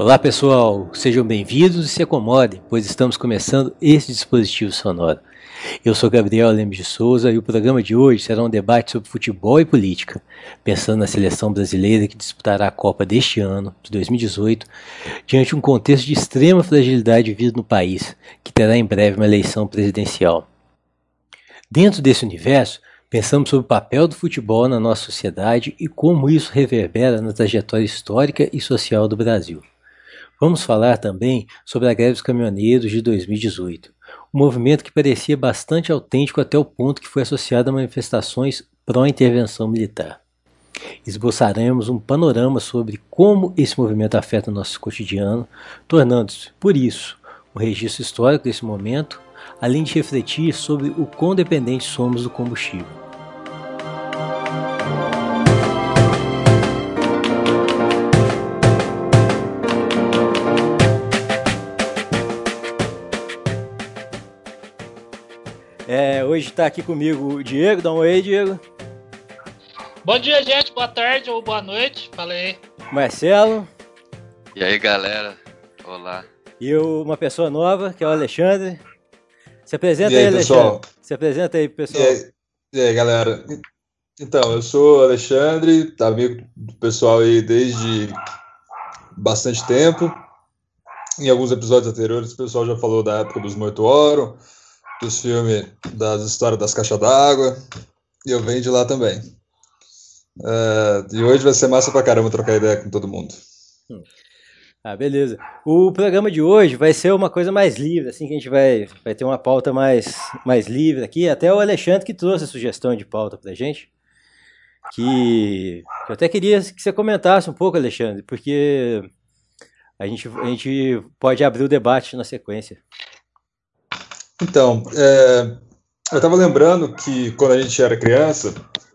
Olá pessoal, sejam bem-vindos e se acomodem, pois estamos começando esse dispositivo sonoro. Eu sou Gabriel Lemos de Souza e o programa de hoje será um debate sobre futebol e política, pensando na seleção brasileira que disputará a Copa deste ano, de 2018, diante de um contexto de extrema fragilidade vivido no país, que terá em breve uma eleição presidencial. Dentro desse universo, pensamos sobre o papel do futebol na nossa sociedade e como isso reverbera na trajetória histórica e social do Brasil. Vamos falar também sobre a greve dos caminhoneiros de 2018, um movimento que parecia bastante autêntico até o ponto que foi associado a manifestações pró-intervenção militar. Esboçaremos um panorama sobre como esse movimento afeta o nosso cotidiano, tornando-se, por isso, um registro histórico desse momento, além de refletir sobre o quão dependentes somos do combustível. Hoje está aqui comigo o Diego. Dá um oi, Diego. Bom dia, gente. Boa tarde ou boa noite. Fala aí. Marcelo. E aí, galera. Olá. E uma pessoa nova, que é o Alexandre. Se apresenta aí, Alexandre. Pessoal? Se apresenta aí, pessoal. E aí, galera. Então, eu sou o Alexandre, amigo do pessoal aí desde bastante tempo. Em alguns episódios anteriores, o pessoal já falou da época dos Mortuorum, dos filmes, das histórias das caixas d'água, e eu venho de lá também. E hoje vai ser massa pra caramba trocar ideia com todo mundo. Beleza. O programa de hoje vai ser uma coisa mais livre, assim, que a gente vai ter uma pauta mais livre aqui. Até o Alexandre que trouxe a sugestão de pauta pra gente, que eu até queria que você comentasse um pouco, Alexandre, porque a gente pode abrir o debate na sequência. Então, eu estava lembrando que quando a gente era criança,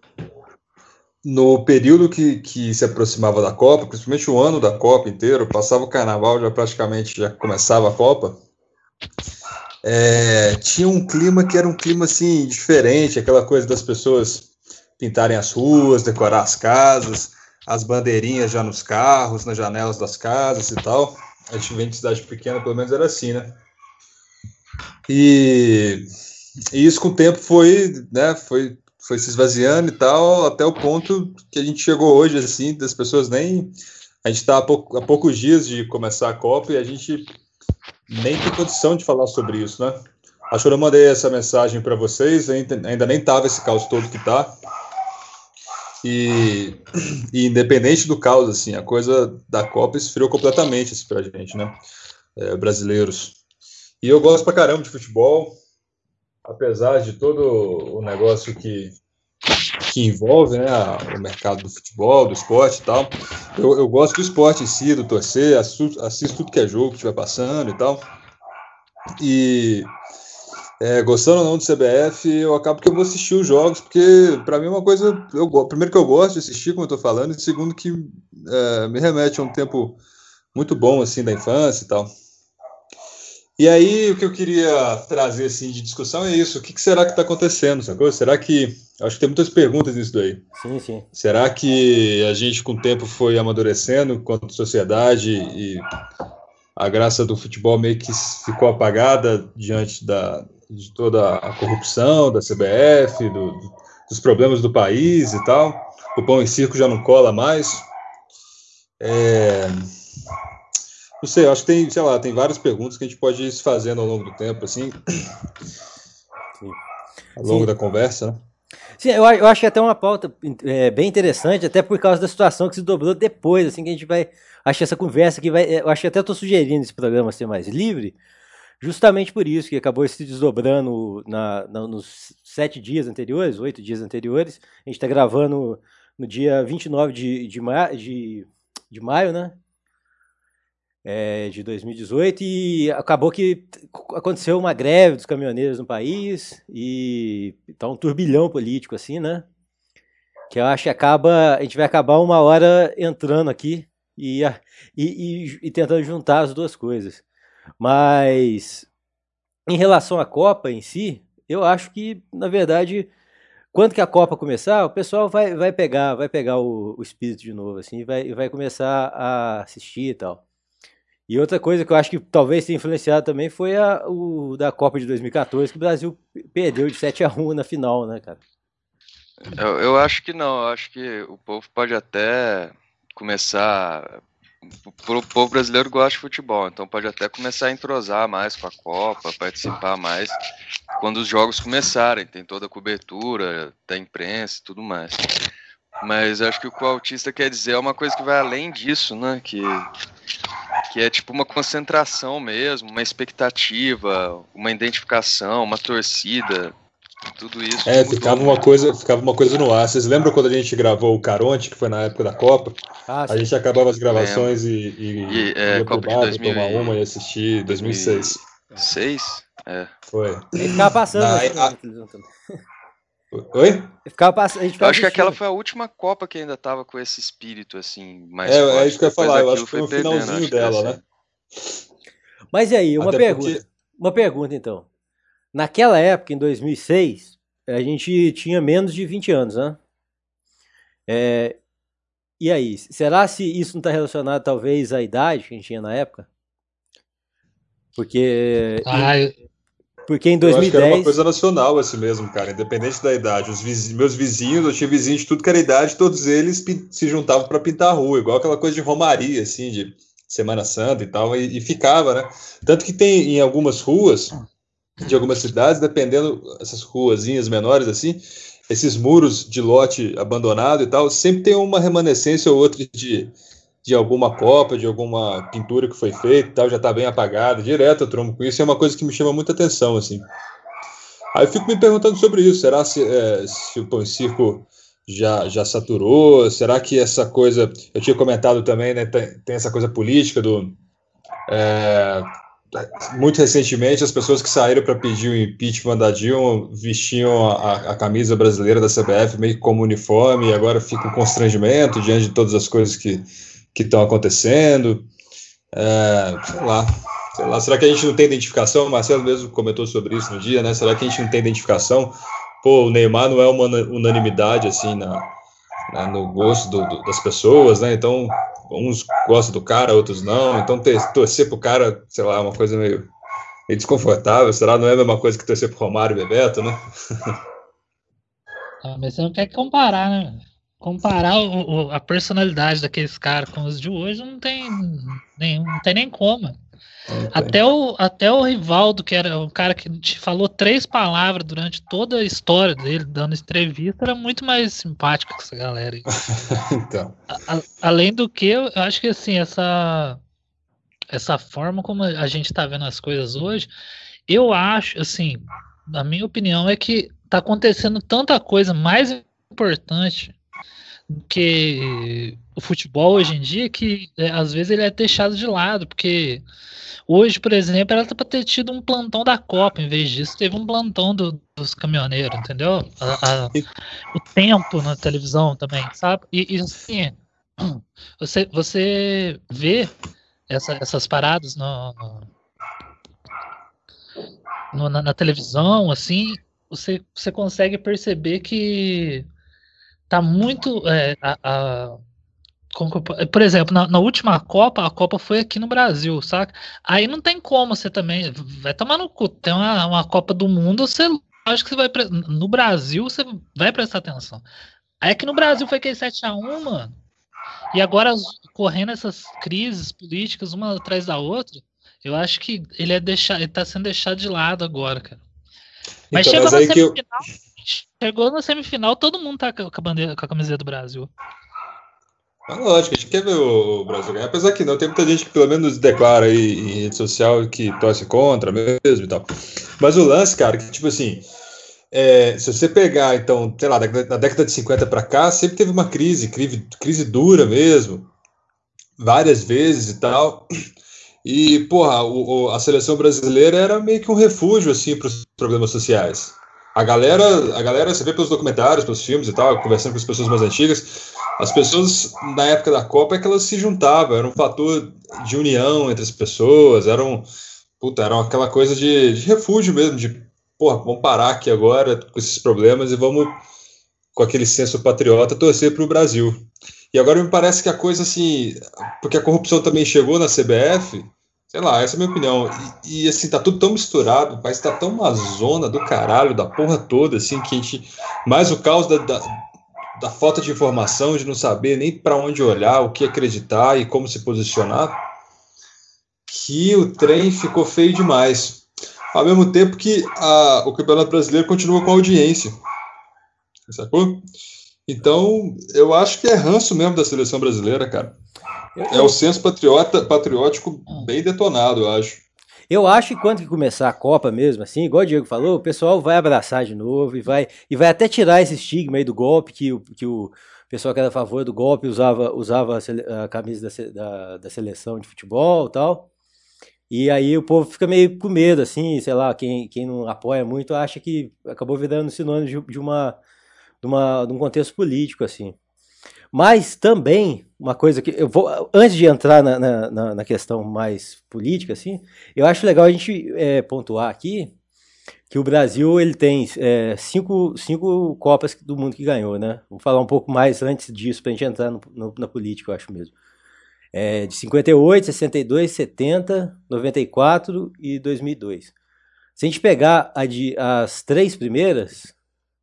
no período que se aproximava da Copa, principalmente o ano da Copa inteiro, passava o Carnaval, já começava a Copa, tinha um clima que era um clima assim diferente, aquela coisa das pessoas pintarem as ruas, decorar as casas, as bandeirinhas já nos carros, nas janelas das casas e tal. A gente vem de cidade pequena, pelo menos era assim, né? E isso com o tempo foi se esvaziando e tal, até o ponto que a gente chegou hoje, assim, das pessoas nem... A gente está há poucos dias de começar a Copa e a gente nem tem condição de falar sobre isso, né? Acho que eu mandei essa mensagem para vocês, ainda nem tava esse caos todo que tá. E independente do caos, assim, a coisa da Copa esfriou completamente assim, pra gente, né? Brasileiros. E eu gosto pra caramba de futebol, apesar de todo o negócio que envolve, né, o mercado do futebol, do esporte e tal. Eu gosto do esporte em si, do torcer, assisto tudo que é jogo que estiver passando e tal. E gostando ou não do CBF, eu acabo que eu vou assistir os jogos, porque pra mim é uma coisa... Primeiro que eu gosto de assistir, como eu tô falando, e segundo que me remete a um tempo muito bom, assim, da infância e tal. E aí, o que eu queria trazer assim, de discussão é isso. O que será que está acontecendo, sacou? Será que... Acho que tem muitas perguntas nisso daí. Sim. Será que a gente, com o tempo, foi amadurecendo quanto sociedade e a graça do futebol meio que ficou apagada diante de toda a corrupção da CBF, dos problemas do país e tal? O pão e circo já não cola mais? Não sei, eu acho que tem várias perguntas que a gente pode ir se fazendo ao longo do tempo, assim, ao longo da conversa, né? Sim, eu acho que é até uma pauta bem interessante, até por causa da situação que se dobrou depois, assim, que a gente vai... Acho que essa conversa aqui vai... Eu acho que até estou sugerindo esse programa ser mais livre, justamente por isso, que acabou se desdobrando nos 7 dias anteriores, 8 dias anteriores. A gente está gravando no dia 29 de maio, né? De 2018, e acabou que aconteceu uma greve dos caminhoneiros no país, e tá um turbilhão político, assim, né? Que eu acho que a gente vai acabar uma hora entrando aqui e tentando juntar as duas coisas. Mas, em relação à Copa em si, eu acho que, na verdade, quando que a Copa começar, o pessoal vai pegar o espírito de novo, assim, e vai começar a assistir e tal. E outra coisa que eu acho que talvez tenha influenciado também foi o da Copa de 2014, que o Brasil perdeu de 7-1 na final, né, cara? Eu acho que não, eu acho que o povo pode até começar. O povo brasileiro gosta de futebol, então pode até começar a entrosar mais com a Copa, participar mais quando os jogos começarem. Tem toda a cobertura da imprensa e tudo mais. Mas eu acho que o que o autista quer dizer é uma coisa que vai além disso, né? Que é tipo uma concentração mesmo, uma expectativa, uma identificação, uma torcida. Tudo isso. Ficava uma coisa no ar. Vocês lembram quando a gente gravou o Caronte, que foi na época da Copa? A gente acabava as gravações e ia pro bar pra tomar uma e assistir 2006. 2006? É. Foi. Ele ficava passando na televisão também. Oi? Eu acho que aquela foi a última Copa que ainda tava com esse espírito, assim, mais forte. É isso que eu ia falar, eu acho que foi o finalzinho dela, né? Mas e aí, uma pergunta então. Naquela época, em 2006, a gente tinha menos de 20 anos, né? E aí, será se isso não está relacionado talvez à idade que a gente tinha na época? Porque em 2010... Eu acho que era uma coisa nacional assim mesmo, cara, independente da idade. Meus vizinhos, eu tinha vizinhos de tudo que era idade, todos eles se juntavam para pintar a rua, igual aquela coisa de romaria, assim, de Semana Santa e tal, e ficava, né? Tanto que tem em algumas ruas... de algumas cidades, dependendo essas ruazinhas menores assim, esses muros de lote abandonado e tal, sempre tem uma remanescência ou outra de alguma copa, de alguma pintura que foi feita e tal, já está bem apagada, direto eu trombo com isso, é uma coisa que me chama muita atenção, assim. Aí eu fico me perguntando sobre isso, será se o Pão e Circo já saturou, será que essa coisa, eu tinha comentado também, né, tem essa coisa política muito recentemente, as pessoas que saíram para pedir o impeachment da Dilma vestiam a camisa brasileira da CBF meio que como uniforme e agora fica um constrangimento diante de todas as coisas que estão acontecendo. Sei lá, será que a gente não tem identificação? O Marcelo mesmo comentou sobre isso no dia, né? Será que a gente não tem identificação? Pô, o Neymar não é uma unanimidade assim no gosto das pessoas, né? Então uns gostam do cara, outros não. Então torcer pro cara, sei lá, é uma coisa meio desconfortável. Será não é a mesma coisa que torcer pro Romário e Bebeto, né? Mas você não quer comparar, né? Comparar a personalidade daqueles caras com os de hoje não tem nem como. Até o Rivaldo, que era um cara que te falou 3 palavras durante toda a história dele, dando entrevista, era muito mais simpático que essa galera aí. Então. Além do que, eu acho que assim, essa forma como a gente tá vendo as coisas hoje, eu acho, assim, a minha opinião é que tá acontecendo tanta coisa mais importante do que o futebol hoje em dia, que às vezes ele é deixado de lado, porque hoje, por exemplo, era para ter tido um plantão da Copa, em vez disso teve um plantão dos caminhoneiros, entendeu? O tempo na televisão também, sabe? E assim, você vê essas paradas na televisão, assim, você consegue perceber que tá muito... por exemplo, na última Copa, a Copa foi aqui no Brasil, saca? Aí não tem como você também... Vai tomar no cu. Tem uma Copa do Mundo, acho que você vai... No Brasil, você vai prestar atenção. Aí aqui no Brasil foi aquele 7-1, mano. E agora, correndo essas crises políticas, uma atrás da outra, eu acho que ele tá sendo deixado de lado agora, cara. Mas então, chegou na semifinal, todo mundo tá com a camiseta do Brasil. Lógico, a gente quer ver o Brasil ganhar, apesar que não, tem muita gente que pelo menos declara aí em rede social que torce contra mesmo e tal. Mas o lance, cara, que tipo assim, se você pegar, então, sei lá, da década de 50 para cá, sempre teve uma crise dura mesmo, várias vezes e tal. E, porra, a seleção brasileira era meio que um refúgio, assim, para os problemas sociais. A galera, você vê pelos documentários, pelos filmes e tal, conversando com as pessoas mais antigas, as pessoas, na época da Copa, é que elas se juntavam, era um fator de união entre as pessoas, era aquela coisa de refúgio mesmo, de, porra, vamos parar aqui agora com esses problemas e vamos, com aquele senso patriota, torcer para o Brasil. E agora me parece que a coisa, assim, porque a corrupção também chegou na CBF, Sei lá, essa é a minha opinião. E assim, tá tudo tão misturado, o país tá tão uma zona do caralho, da porra toda, assim, que a gente. Mais o caos da falta de informação, de não saber nem para onde olhar, o que acreditar e como se posicionar, que o trem ficou feio demais. Ao mesmo tempo que o Campeonato Brasileiro continua com audiência. Sacou? Então, eu acho que é ranço mesmo da seleção brasileira, cara. É o senso patriótico bem detonado, eu acho. Eu acho que quando que começar a Copa mesmo, assim, igual o Diego falou, o pessoal vai abraçar de novo e vai até tirar esse estigma aí do golpe, que o pessoal que era a favor do golpe usava a camisa da seleção de futebol e tal. E aí o povo fica meio com medo, assim, sei lá, quem não apoia muito acha que acabou virando sinônimo de um contexto político, assim. Mas também, uma coisa que eu vou, antes de entrar na questão mais política, assim, eu acho legal a gente pontuar aqui que o Brasil ele tem cinco Copas do Mundo que ganhou, né? Vamos falar um pouco mais antes disso, para a gente entrar na política, eu acho mesmo. De 58, 62, 70, 94 e 2002. Se a gente pegar as três primeiras,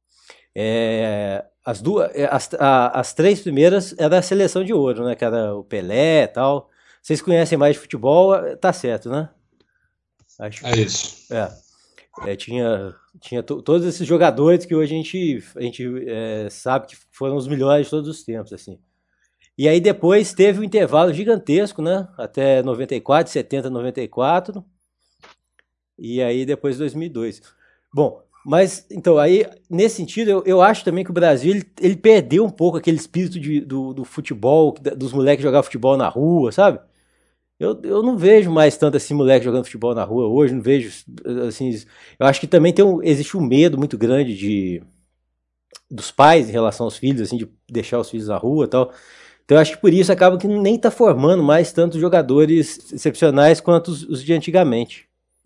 as três primeiras era a seleção de ouro, né? Que era o Pelé e tal. Vocês conhecem mais de futebol, tá certo, né? Acho. É isso. Tinha todos esses jogadores que hoje a gente sabe que foram os melhores de todos os tempos, assim. E aí depois teve um intervalo gigantesco, né? Até 94, 70, 94. E aí depois 2002. Bom, mas, então, aí, nesse sentido, eu acho também que o Brasil, ele perdeu um pouco aquele espírito do futebol, dos moleques jogar futebol na rua, sabe? Eu não vejo mais tanto assim moleque jogando futebol na rua hoje, não vejo, assim, eu acho que também existe um medo muito grande dos pais em relação aos filhos, assim, de deixar os filhos na rua e tal. Então eu acho que por isso acaba que nem tá formando mais tantos jogadores excepcionais quanto os de antigamente.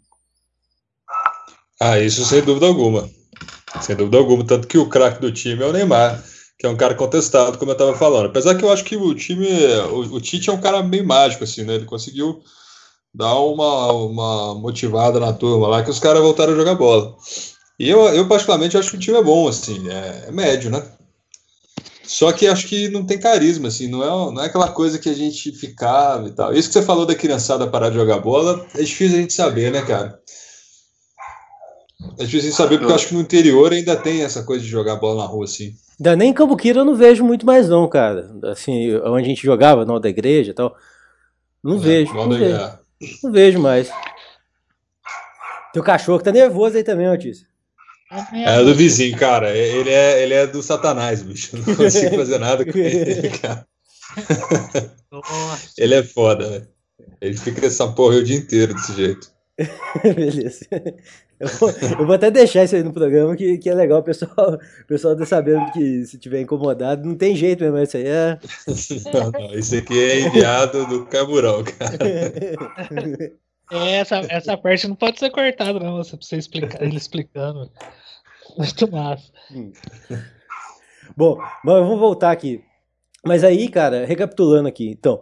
Isso sem dúvida alguma. Sem dúvida alguma. Tanto que o craque do time é o Neymar, que é um cara contestado, como eu estava falando. Apesar que eu acho que o Tite é um cara meio mágico, assim, né? Ele conseguiu dar uma motivada na turma lá, que os caras voltaram a jogar bola. E eu particularmente, acho que o time é bom, assim, é médio, né? Só que acho que não tem carisma, assim, não é aquela coisa que a gente ficava e tal. Isso que você falou da criançada parar de jogar bola, é difícil a gente saber, né, cara? É difícil saber, porque eu acho que no interior ainda tem essa coisa de jogar bola na rua, assim. Ainda nem em Cambuquira eu não vejo muito mais não, cara. Assim, onde a gente jogava, na da igreja e tal. Não vejo. Não vejo mais. Teu cachorro tá nervoso aí também, Otis. É do vizinho, cara. Ele é do Satanás, bicho. Não consigo fazer nada com ele, cara. Ele é foda, velho. Ele fica essa porra o dia inteiro desse jeito. Beleza. Eu vou até deixar isso aí no programa, que é legal o pessoal tá sabendo que se tiver incomodado, não tem jeito mesmo, isso aí é... Não, isso aqui é enviado do Camburão, cara. Essa parte não pode ser cortada, não, você precisa explicar, ele explicando. Muito massa. Bom, mas vamos voltar aqui. Mas aí, cara, recapitulando aqui, então...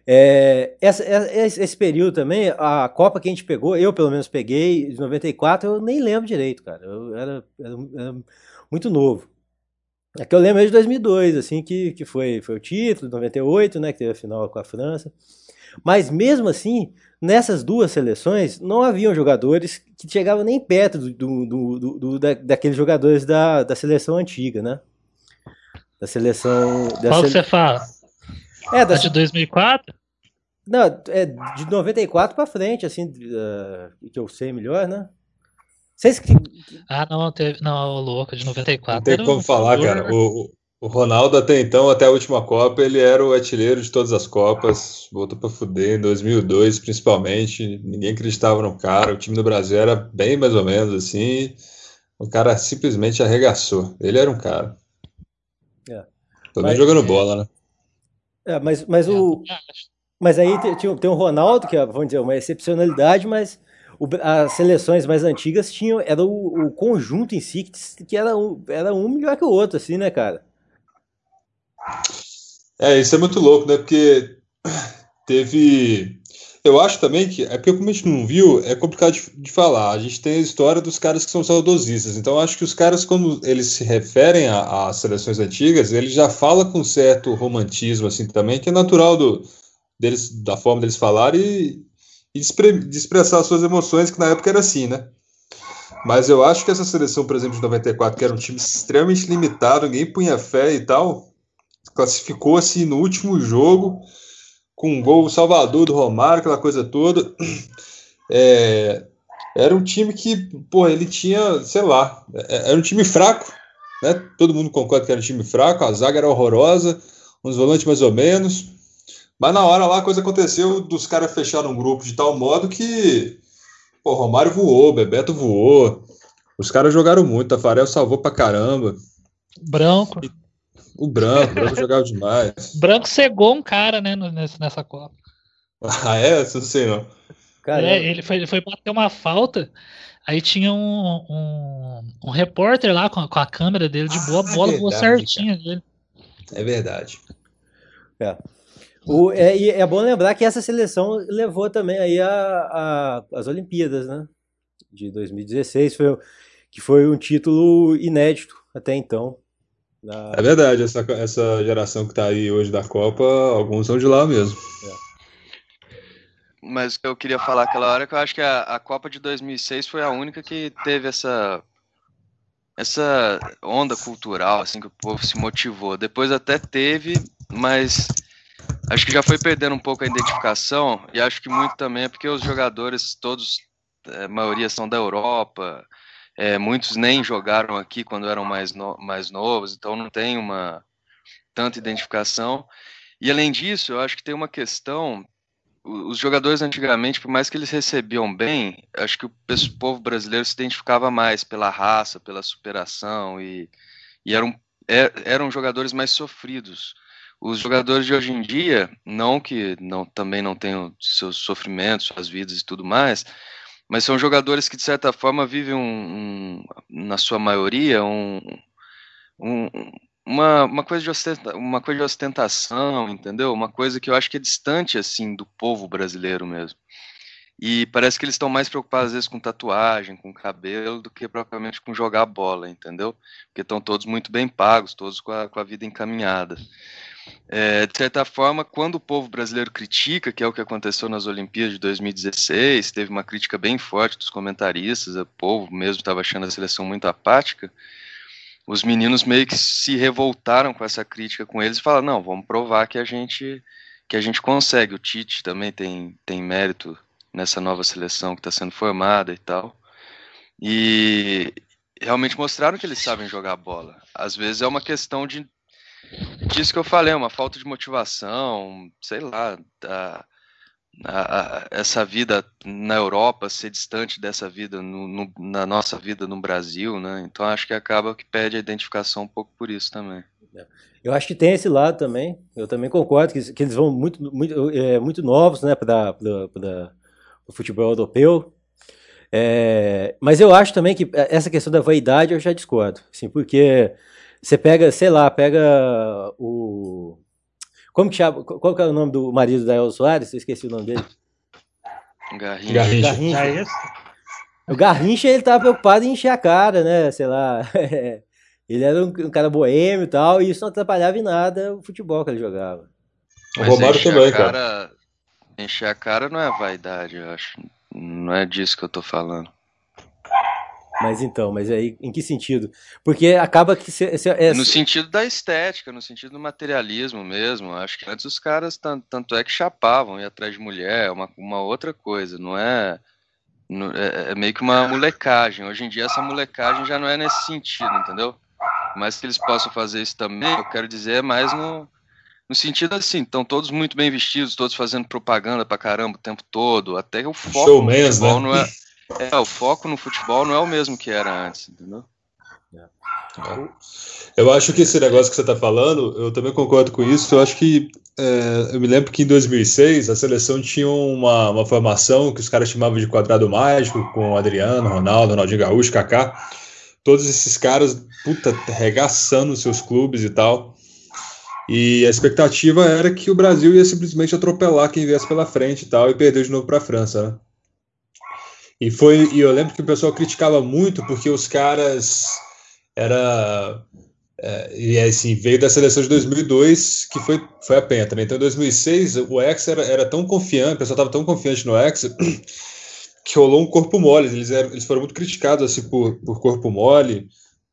esse período também, a Copa que a gente pegou, eu pelo menos peguei, de 94, eu nem lembro direito, cara. Eu era muito novo. É que eu lembro de 2002, assim, que foi o título, 98, né, que teve a final com a França. Mas mesmo assim, nessas duas seleções, não haviam jogadores que chegavam nem perto daqueles jogadores da seleção antiga, né? Da seleção... Qual que você fala? De 2004? Não, de 94 pra frente, assim, que eu sei melhor, né? Vocês que... Não, louco, de 94. Não tem como falar, cara. O Ronaldo até então, até a última Copa, ele era o artilheiro de todas as Copas, voltou pra fuder, em 2002 principalmente, ninguém acreditava no cara, o time do Brasil era bem mais ou menos assim, o cara simplesmente arregaçou, ele era um cara. Também jogando bola, né? Mas aí tem o Ronaldo, que é, vamos dizer, uma excepcionalidade, mas as seleções mais antigas era o conjunto em si que era um melhor que o outro, assim, né, cara? Isso é muito louco, né? Porque teve Eu acho também que, é porque como a gente não viu, é complicado de falar. A gente tem a história dos caras que são saudosistas. Então, eu acho que os caras, quando eles se referem às seleções antigas, eles já falam com certo romantismo, assim, também, que é natural deles, da forma deles falarem de expressar suas emoções, que na época era assim, né? Mas eu acho que essa seleção, por exemplo, de 94, que era um time extremamente limitado, ninguém punha fé e tal, classificou assim no último jogo, com um gol Salvador do Romário, aquela coisa toda. Era um time que, pô, ele tinha, sei lá, era um time fraco, né? Todo mundo concorda que era um time fraco, a zaga era horrorosa, uns volantes mais ou menos. Mas na hora lá a coisa aconteceu dos caras fecharam um grupo de tal modo que, pô, Romário voou, Bebeto voou, os caras jogaram muito, Tafarel salvou pra caramba. Branco. O Branco jogava demais. Branco cegou um cara, né, nessa Copa. Ah, é? Isso eu não sei não. Ele foi bater uma falta, aí tinha um repórter lá com a câmera dele de boa, a bola voou certinho dele. É verdade. E é bom lembrar que essa seleção levou também aí as Olimpíadas, né? De 2016, que foi um título inédito até então. É verdade, essa geração que tá aí hoje da Copa, alguns são de lá mesmo. Mas o que eu queria falar aquela hora é que eu acho que a Copa de 2006 foi a única que teve essa onda cultural, assim, que o povo se motivou. Depois até teve, mas acho que já foi perdendo um pouco a identificação, e acho que muito também é porque os jogadores todos, a maioria são da Europa, muitos nem jogaram aqui quando eram mais novos, então não tem tanta identificação. E além disso, eu acho que tem uma questão, os jogadores antigamente, por mais que eles recebiam bem, acho que o povo brasileiro se identificava mais pela raça, pela superação, e eram jogadores mais sofridos. Os jogadores de hoje em dia, também não tenham seus sofrimentos, suas vidas e tudo mais, mas são jogadores que, de certa forma, vivem, na sua maioria, uma coisa de ostentação, entendeu? Uma coisa que eu acho que é distante, assim, do povo brasileiro mesmo. E parece que eles estão mais preocupados, às vezes, com tatuagem, com cabelo, do que propriamente com jogar bola, entendeu? Porque estão todos muito bem pagos, todos com a vida encaminhada. De certa forma, quando o povo brasileiro critica, que é o que aconteceu nas Olimpíadas de 2016, teve uma crítica bem forte dos comentaristas, o povo mesmo estava achando a seleção muito apática, os meninos meio que se revoltaram com essa crítica com eles e falaram, não, vamos provar que a gente consegue. O Tite também tem mérito nessa nova seleção que está sendo formada e tal. E realmente mostraram que eles sabem jogar bola. Às vezes é uma questão disso que eu falei, uma falta de motivação, sei lá, essa vida na Europa ser distante dessa vida na nossa vida no Brasil, né? Então acho que acaba que perde a identificação um pouco por isso também. Eu acho que tem esse lado também. Eu também concordo que eles vão muito novos, né, para o futebol europeu. Mas eu acho também que essa questão da vaidade eu já discordo, assim, porque você pega, sei lá, o... Como que chama? Qual que é o nome do marido da Elza Soares? Eu esqueci o nome dele. Garrincha. O Garrincha, ele tava preocupado em encher a cara, né? Sei lá. Ele era um cara boêmio e tal, e isso não atrapalhava em nada o futebol que ele jogava. Mas o Romário também, cara. Encher a cara não é vaidade, eu acho. Não é disso que eu tô falando. Mas aí, em que sentido? Porque acaba que... No sentido da estética, no sentido do materialismo mesmo. Acho que antes os caras, tanto é que chapavam, iam atrás de mulher, uma outra coisa. Não é... É meio que uma molecagem. Hoje em dia essa molecagem já não é nesse sentido, entendeu? Mas que eles possam fazer isso também, eu quero dizer, é mais no sentido assim, estão todos muito bem vestidos, todos fazendo propaganda pra caramba o tempo todo, até o foco Showmans, no futebol, né? o foco no futebol não é o mesmo que era antes, entendeu? Eu acho que esse negócio que você está falando, eu também concordo com isso. Eu acho que eu me lembro que em 2006 a seleção tinha uma formação que os caras chamavam de quadrado mágico, com Adriano, Ronaldinho Gaúcho, Kaká, todos esses caras, puta, arregaçando os seus clubes e tal. E a expectativa era que o Brasil ia simplesmente atropelar quem viesse pela frente e tal, e perder de novo para a França, né? E eu lembro que o pessoal criticava muito porque os caras e assim, veio da seleção de 2002, que foi a penta, né? Então em 2006 o Hexa era tão confiante, o pessoal estava tão confiante no Hexa que rolou um corpo mole. Eles foram muito criticados assim, por corpo mole,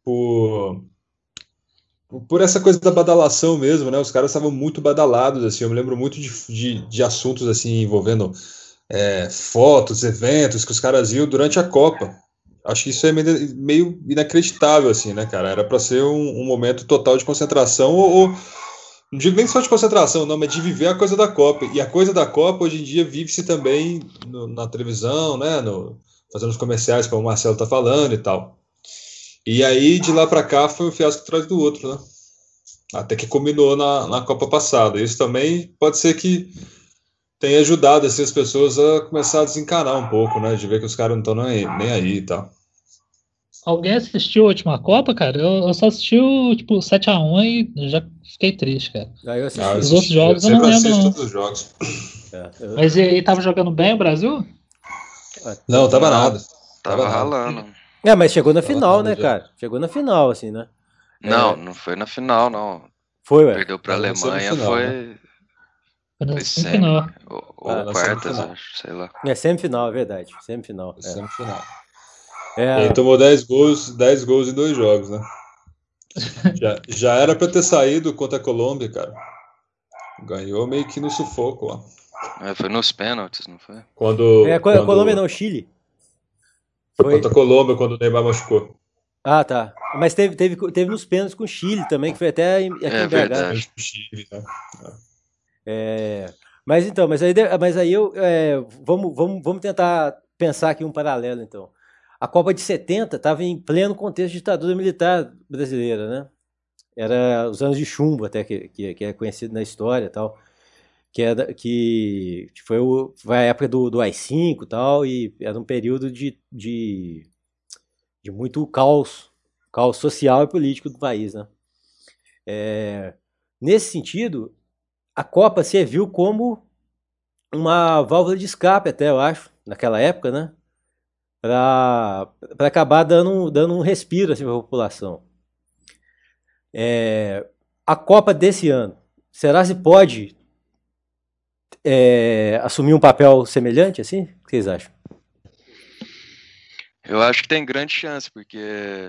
por essa coisa da badalação mesmo, né? Os caras estavam muito badalados, assim. Eu me lembro muito de assuntos assim envolvendo fotos, eventos que os caras iam durante a Copa. Acho que isso é meio inacreditável, assim, né, cara? Era para ser um momento total de concentração, ou não digo nem só de concentração, não, mas de viver a coisa da Copa. E a coisa da Copa, hoje em dia, vive-se também na televisão, né? Fazendo os comerciais, como o Marcelo tá falando e tal. E aí, de lá para cá, foi um fiasco atrás do outro, né? Até que culminou na Copa passada. Isso também pode ser que tenha ajudado assim, as pessoas a começar a desencanar um pouco, né? De ver que os caras não estão nem aí e tal. Alguém assistiu a última Copa, cara? Eu só assisti o, tipo, 7-1 e já fiquei triste, cara. Aí eu assisti. Os outros jogos eu não lembro, não. Todos os jogos. Mas e aí, tava jogando bem o Brasil? Não, tava nada. Tava ralando. Mas chegou na final, né, cara? Chegou na final, assim, né? Não foi na final, não. Foi, ué. Perdeu pra Alemanha, final, foi... né? Foi semifinal. Ou quartas, semifinal. acho, sei lá. Semifinal, é verdade. Semifinal. Semifinal. Ele tomou 10 gols em 2 jogos, né? já era pra ter saído contra a Colômbia, cara. Ganhou meio que no sufoco lá. Foi nos pênaltis, não foi? Colômbia não, Chile. Foi contra a Colômbia, quando o Neymar machucou. Ah, tá. Mas teve nos pênaltis com o Chile também, que foi até aqui em BH. Verdade. Chile, né? Mas aí vamos tentar pensar aqui um paralelo, então. A Copa de 70 estava em pleno contexto de ditadura militar brasileira, né? Era os anos de chumbo, até que é conhecido na história e tal. Que foi a época do AI-5 e tal, e era um período de muito caos social e político do país, né? Nesse sentido, a Copa serviu como uma válvula de escape, até eu acho, naquela época, né? Para acabar dando um respiro assim, para a população. A Copa desse ano, será se pode assumir um papel semelhante, assim? O que vocês acham? Eu acho que tem grande chance, porque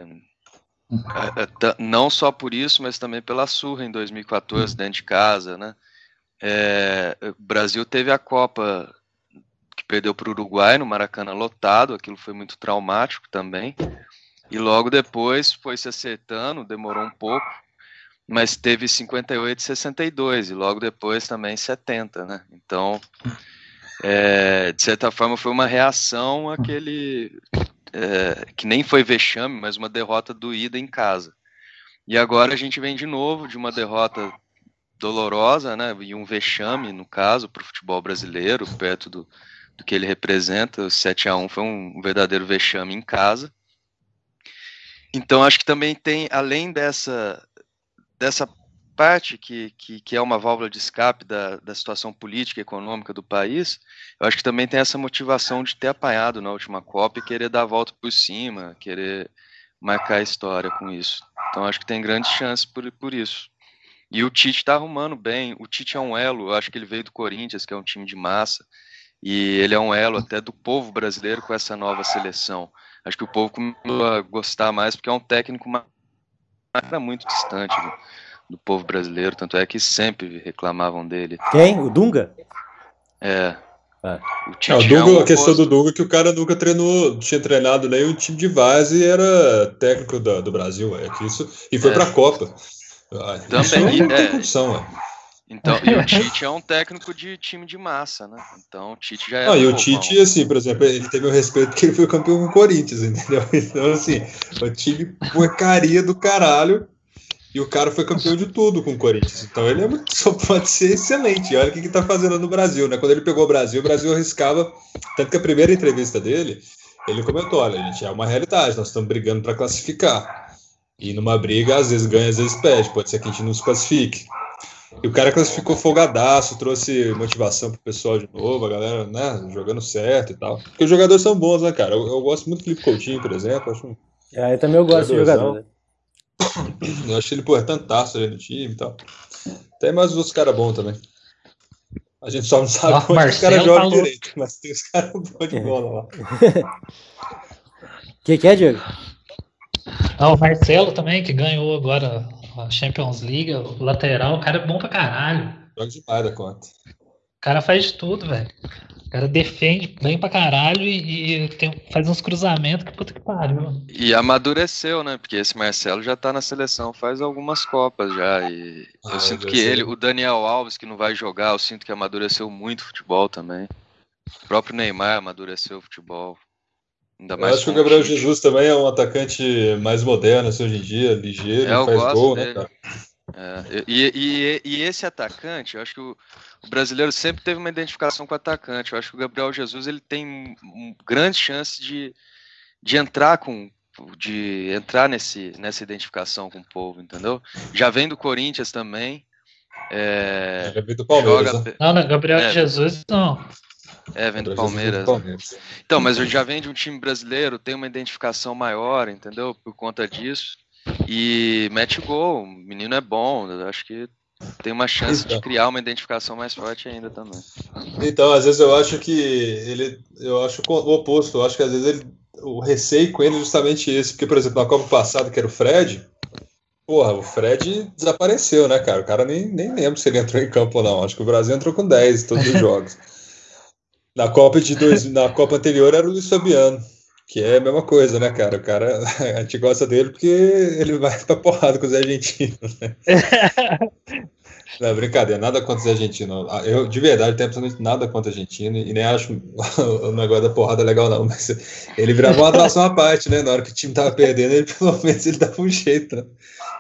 não só por isso, mas também pela surra em 2014, dentro de casa, né? O Brasil teve a Copa que perdeu para o Uruguai no Maracanã lotado, aquilo foi muito traumático também, e logo depois foi se acertando, demorou um pouco, mas teve 58 e 62, e logo depois também 70, né? Então, de certa forma foi uma reação àquele, que nem foi vexame, mas uma derrota doída em casa. E agora a gente vem de novo de uma derrota dolorosa, né? E um vexame, no caso, para o futebol brasileiro, perto do que ele representa. O 7-1 foi um verdadeiro vexame em casa. Então acho que também tem, além dessa parte que é uma válvula de escape da situação política e econômica do país, eu acho que também tem essa motivação de ter apanhado na última Copa e querer dar a volta por cima, querer marcar a história com isso. Então acho que tem grandes chances por isso. E o Tite está arrumando bem. O Tite é um elo, eu acho que ele veio do Corinthians, que é um time de massa, e ele é um elo até do povo brasileiro com essa nova seleção. Acho que o povo começou a gostar mais, porque é um técnico muito distante do povo brasileiro, tanto é que sempre reclamavam dele. Quem? O Dunga? O Tite a questão do Dunga é que o cara nunca tinha treinado nem um time de base e era técnico do Brasil. E foi pra Copa. Também não tem condição, Então, e o Tite é um técnico de time de massa, né? Então o Tite já é. E o Tite, assim, por exemplo, ele teve o respeito porque ele foi campeão com o Corinthians, entendeu? Então, assim, o time porcaria do caralho e o cara foi campeão de tudo com o Corinthians. Então ele só pode ser excelente. E olha o que tá fazendo no Brasil, né? Quando ele pegou o Brasil arriscava. Tanto que a primeira entrevista dele, ele comentou: olha, gente, é uma realidade, nós estamos brigando para classificar. E numa briga, às vezes ganha, às vezes perde. Pode ser que a gente não se classifique. E o cara classificou folgadaço, trouxe motivação pro pessoal de novo, a galera, né, jogando certo e tal. Porque os jogadores são bons, né, cara? Eu gosto muito do Felipe Coutinho, por exemplo, acho um Eu também eu gosto de jogador, jogadorzão. né? Eu acho ele importantaço ali no time e tal. Tem mais os outros caras bons também. A gente só não sabe Nossa, onde os caras Marcelo jogam falou. direito, mas tem os caras bons de bola lá. Que é, Diego? O Marcelo também, que ganhou agora a Champions League, o lateral, o cara é bom pra caralho. Joga demais da conta. O cara faz de tudo, velho. O cara defende bem pra caralho e faz uns cruzamentos que puta que pariu. E amadureceu, né? Porque esse Marcelo já tá na seleção faz algumas Copas já. E eu sinto que o Daniel Alves, que não vai jogar, eu sinto que amadureceu muito o futebol também. O próprio Neymar amadureceu o futebol. Ainda mais eu acho que o Gabriel Jesus também é um atacante mais moderno assim, hoje em dia, ligeiro, faz gol, né, cara? E esse atacante, eu acho que o brasileiro sempre teve uma identificação com o atacante. Eu acho que o Gabriel Jesus ele tem grande chance de entrar nessa identificação com o povo, entendeu? Já vem do Corinthians também. Já vem do Palmeiras, né? Não, Gabriel Jesus não. Vem do Palmeiras. Então, mas já vem de um time brasileiro, tem uma identificação maior, entendeu? Por conta disso. E mete gol, o menino é bom, eu acho que tem uma chance de criar uma identificação mais forte ainda também. Então, às vezes eu acho eu acho o oposto, eu acho que às vezes o receio com ele é justamente esse, porque, por exemplo, na Copa passada, que era o Fred, porra, o Fred desapareceu, né, cara? O cara nem lembra se ele entrou em campo ou não, acho que o Brasil entrou com 10 em todos os jogos. Na Copa anterior era o Luiz Fabiano, que é a mesma coisa, né, cara? O cara, a gente gosta dele porque ele vai pra porrada com os argentinos, né? Não, brincadeira, nada contra os argentinos. Eu, de verdade, tenho absolutamente nada contra a Argentina e nem acho o negócio da porrada legal, não. Mas ele virava uma atração à parte, né? Na hora que o time tava perdendo, pelo menos ele dava um jeito, né?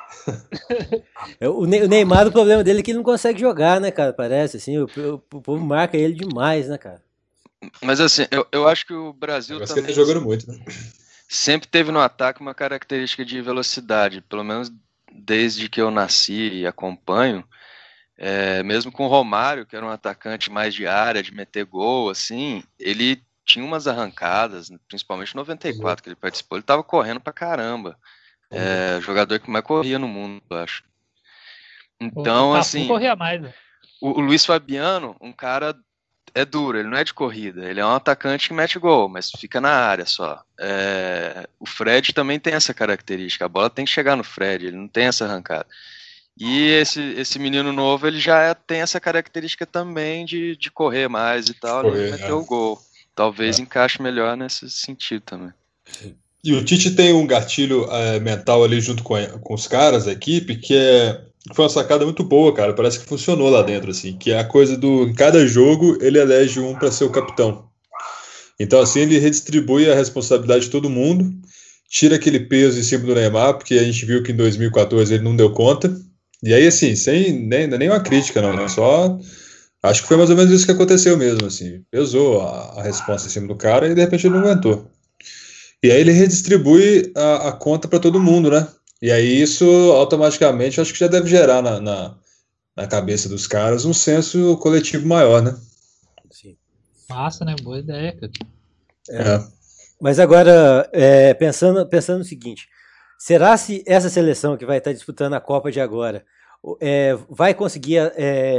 O Neymar, o problema dele é que ele não consegue jogar, né, cara? Parece, assim, o povo marca ele demais, né, cara? Mas assim, eu acho que o Brasil também ele tá jogando muito, né? Sempre teve no ataque uma característica de velocidade, pelo menos desde que eu nasci e acompanho. Mesmo com o Romário, que era um atacante mais de área, de meter gol, assim, ele tinha umas arrancadas, principalmente em 94, que ele participou, ele tava correndo pra caramba. Jogador que mais corria no mundo, eu acho. Então, assim, corria mais, né? o Luiz Fabiano, um cara duro, ele não é de corrida, ele é um atacante que mete gol, mas fica na área só. O Fred também tem essa característica, a bola tem que chegar no Fred, ele não tem essa arrancada. E esse menino novo, ele já tem essa característica também de correr mais e tal, e meter o gol. Talvez encaixe melhor nesse sentido também. E o Tite tem um gatilho mental ali junto com os caras da equipe, que foi uma sacada muito boa, cara. Parece que funcionou lá dentro, assim. Que é a coisa em cada jogo, ele elege um para ser o capitão. Então, assim, ele redistribui a responsabilidade de todo mundo, tira aquele peso em cima do Neymar, porque a gente viu que em 2014 ele não deu conta. E aí, assim, sem nenhuma crítica, não, né? Só acho que foi mais ou menos isso que aconteceu mesmo, assim. Pesou a resposta em cima do cara e de repente ele não aguentou. E aí ele redistribui a conta para todo mundo, né? E aí isso automaticamente acho que já deve gerar na cabeça dos caras um senso coletivo maior, né? Sim. Massa, né? Boa ideia, cara. Mas agora, pensando no seguinte, será se essa seleção que vai estar disputando a Copa de agora vai conseguir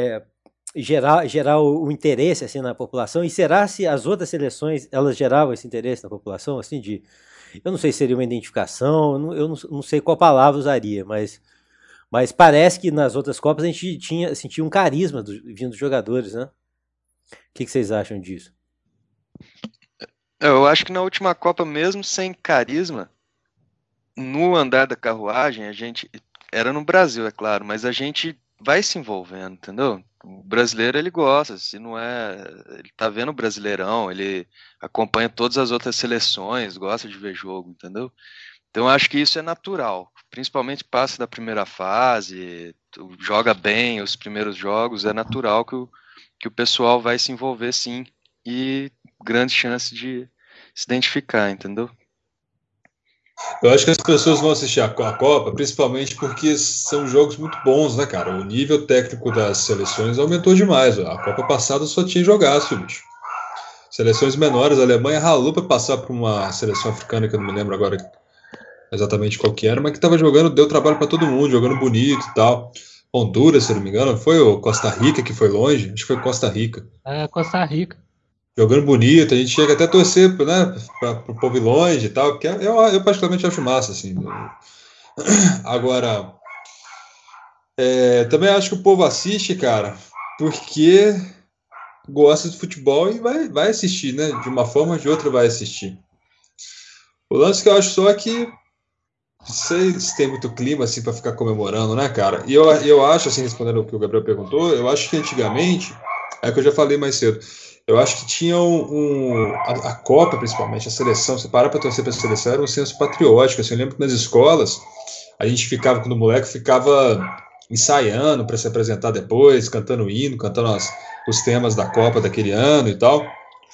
gerar o interesse assim na população? E será se as outras seleções elas geravam esse interesse na população, assim eu não sei se seria uma identificação, eu não sei qual palavra usaria, mas parece que nas outras Copas a gente sentia um carisma vindo dos jogadores, né? O que vocês acham disso? Eu acho que na última Copa, mesmo sem carisma, no andar da carruagem, a gente era no Brasil, é claro, mas a gente vai se envolvendo, entendeu? O brasileiro, ele gosta, se não ele tá vendo o Brasileirão, ele acompanha todas as outras seleções, gosta de ver jogo, entendeu? Então eu acho que isso é natural, principalmente passa da primeira fase, joga bem os primeiros jogos, é natural que o pessoal vai se envolver sim, e grande chance de se identificar, entendeu? Eu acho que as pessoas vão assistir a Copa, principalmente porque são jogos muito bons, né, cara? O nível técnico das seleções aumentou demais. A Copa passada só tinha jogaço, bicho. Seleções menores, a Alemanha ralou para passar por uma seleção africana que eu não me lembro agora exatamente qual que era, mas que estava jogando, deu trabalho para todo mundo, jogando bonito e tal. Honduras, se não me engano, foi o Costa Rica que foi longe? Acho que foi Costa Rica. É, Costa Rica. Jogando bonito, a gente chega até a torcer, né, para o povo ir longe e tal, porque eu particularmente acho massa, assim. Agora, também acho que o povo assiste, cara, porque gosta de futebol e vai assistir, né? De uma forma ou de outra vai assistir. O lance que eu acho só é que não sei se tem muito clima assim para ficar comemorando, né, cara? E eu acho, assim, respondendo o que o Gabriel perguntou, eu acho que antigamente, é o que eu já falei mais cedo, eu acho que tinha a Copa, principalmente, a seleção, você para torcer para a seleção, era um senso patriótico. Assim, eu lembro que nas escolas, a gente ficava, quando o moleque ficava ensaiando para se apresentar depois, cantando hino, cantando os temas da Copa daquele ano e tal.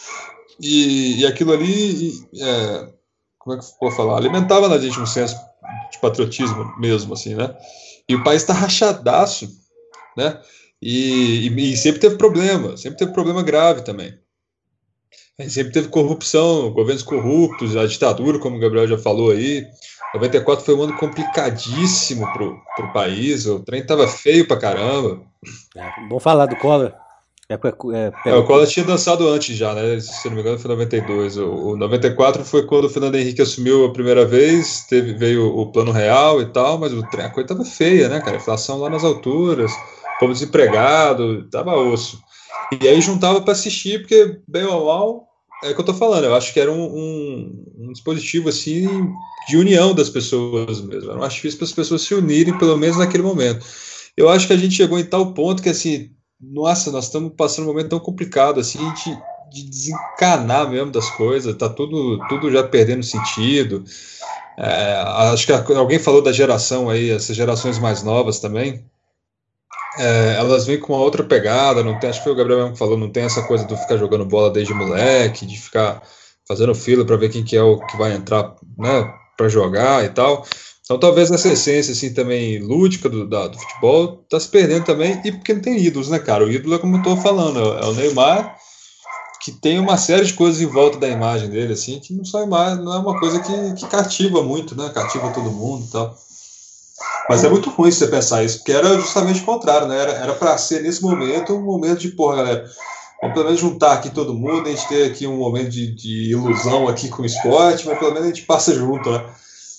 E aquilo ali, como é que eu vou falar? Alimentava na gente um senso de patriotismo mesmo, assim, né? E o país está rachadaço, né? E sempre teve problema grave também. A gente sempre teve corrupção, governos corruptos, a ditadura, como o Gabriel já falou aí. 94 foi um ano complicadíssimo pro país, o trem tava feio pra caramba. Vamos falar do Collor. O Collor tinha dançado antes já, né? Se não me engano, foi 92. O 94 foi quando o Fernando Henrique assumiu a primeira vez, veio o Plano Real e tal, mas a coisa tava feia, né, cara? A inflação lá nas alturas, povo desempregado, tava osso. E aí juntava para assistir, porque, bem ou mal, é o que eu tô falando, eu acho que era um dispositivo, assim, de união das pessoas mesmo. Era mais difícil para as pessoas se unirem, pelo menos naquele momento. Eu acho que a gente chegou em tal ponto que, assim, nossa, nós estamos passando um momento tão complicado, assim, de desencanar mesmo das coisas, tá tudo já perdendo sentido. Acho que alguém falou da geração aí, essas gerações mais novas também, elas vêm com uma outra pegada, não tem, acho que foi o Gabriel mesmo que falou, não tem essa coisa de ficar jogando bola desde moleque, de ficar fazendo fila para ver quem que é o que vai entrar, né, para jogar e tal. Então talvez essa essência assim também lúdica do futebol tá se perdendo também, e porque não tem ídolos, né, cara? O ídolo é como eu tô falando, é o Neymar, que tem uma série de coisas em volta da imagem dele, assim, que não é uma coisa que cativa muito, né? Cativa todo mundo e tal. Mas é muito ruim você pensar isso, porque era justamente o contrário, né? Era para ser nesse momento um momento de, porra, galera, vamos pelo menos juntar aqui todo mundo, a gente ter aqui um momento de ilusão aqui com o esporte, mas pelo menos a gente passa junto, né?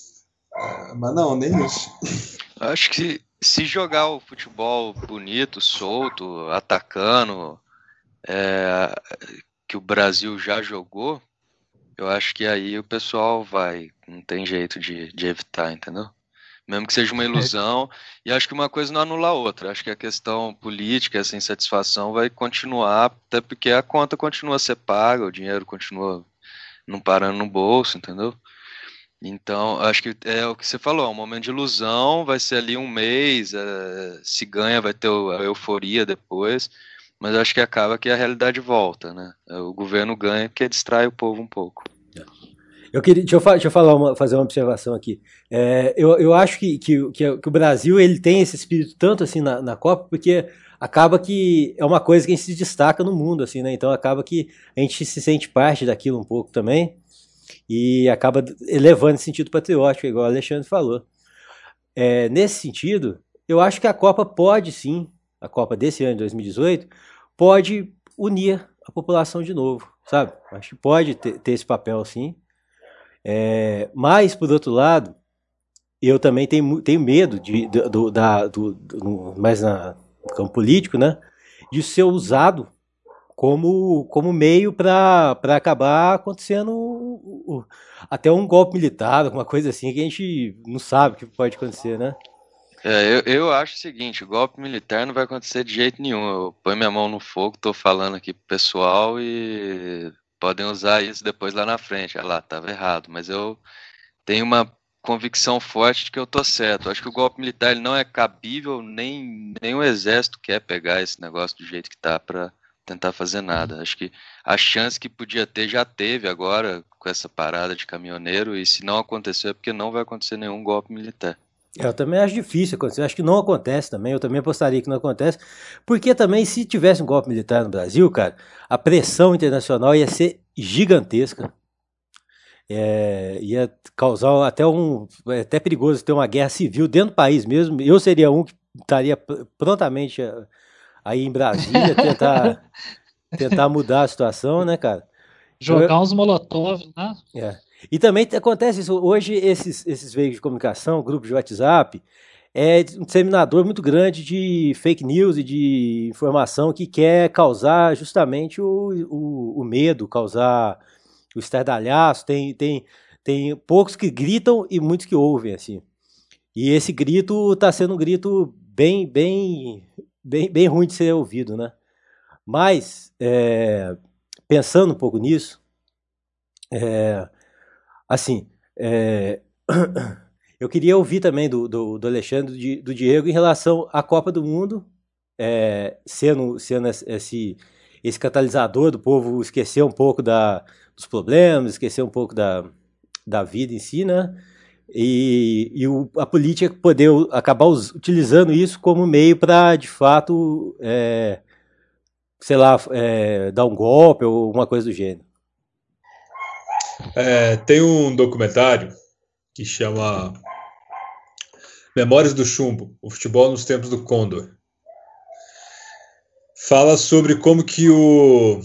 Mas não, nem isso. Acho que se jogar o futebol bonito, solto, atacando, que o Brasil já jogou, eu acho que aí o pessoal vai, não tem jeito de evitar, entendeu? Mesmo que seja uma ilusão, e acho que uma coisa não anula a outra. Acho que a questão política, essa insatisfação vai continuar, até porque a conta continua a ser paga, o dinheiro continua não parando no bolso, entendeu? Então, acho que é o que você falou, é um momento de ilusão, vai ser ali um mês, se ganha vai ter a euforia depois, mas acho que acaba que a realidade volta, né? O governo ganha porque distrai o povo um pouco. Deixa eu fazer uma observação aqui. Eu acho que o Brasil ele tem esse espírito tanto assim na Copa, porque acaba que é uma coisa que a gente se destaca no mundo, assim, né? Então acaba que a gente se sente parte daquilo um pouco também e acaba elevando esse sentido patriótico, igual o Alexandre falou. Nesse sentido, eu acho que a Copa pode sim, a Copa desse ano de 2018, pode unir a população de novo, sabe? Acho que pode ter esse papel sim. Mas, por outro lado, eu também tenho medo mais no campo político, né, de ser usado como meio para acabar acontecendo até um golpe militar, alguma coisa assim que a gente não sabe o que pode acontecer, né? Eu acho o seguinte, o golpe militar não vai acontecer de jeito nenhum. Eu ponho minha mão no fogo, tô falando aqui pro pessoal e podem usar isso depois lá na frente. Ah lá, tava errado, mas eu tenho uma convicção forte de que eu tô certo. Eu acho que o golpe militar ele não é cabível, nem o exército quer pegar esse negócio do jeito que tá para tentar fazer nada. Acho que a chance que podia ter já teve agora com essa parada de caminhoneiro, e se não aconteceu é porque não vai acontecer nenhum golpe militar. Eu também acho difícil acontecer, acho que não acontece também, eu também apostaria que não acontece, porque também se tivesse um golpe militar no Brasil, cara, a pressão internacional ia ser gigantesca. Ia causar até perigoso ter uma guerra civil dentro do país mesmo. Eu seria um que estaria prontamente aí em Brasília tentar mudar a situação, né, cara? Jogar uns molotov, né? E também acontece isso, hoje esses veículos de comunicação, grupos de WhatsApp, é um disseminador muito grande de fake news e de informação que quer causar justamente o medo, causar o estardalhaço. Tem poucos que gritam e muitos que ouvem, assim. E esse grito está sendo um grito bem ruim de ser ouvido, né? Mas, pensando um pouco nisso, assim, eu queria ouvir também do Alexandre, do Diego, em relação à Copa do Mundo, sendo esse catalisador do povo esquecer um pouco dos problemas, esquecer um pouco da vida em si, né? E a política poder acabar utilizando isso como meio para, de fato, sei lá, dar um golpe ou alguma coisa do gênero. Tem um documentário que chama Memórias do Chumbo, o futebol nos tempos do Condor. Fala sobre como que o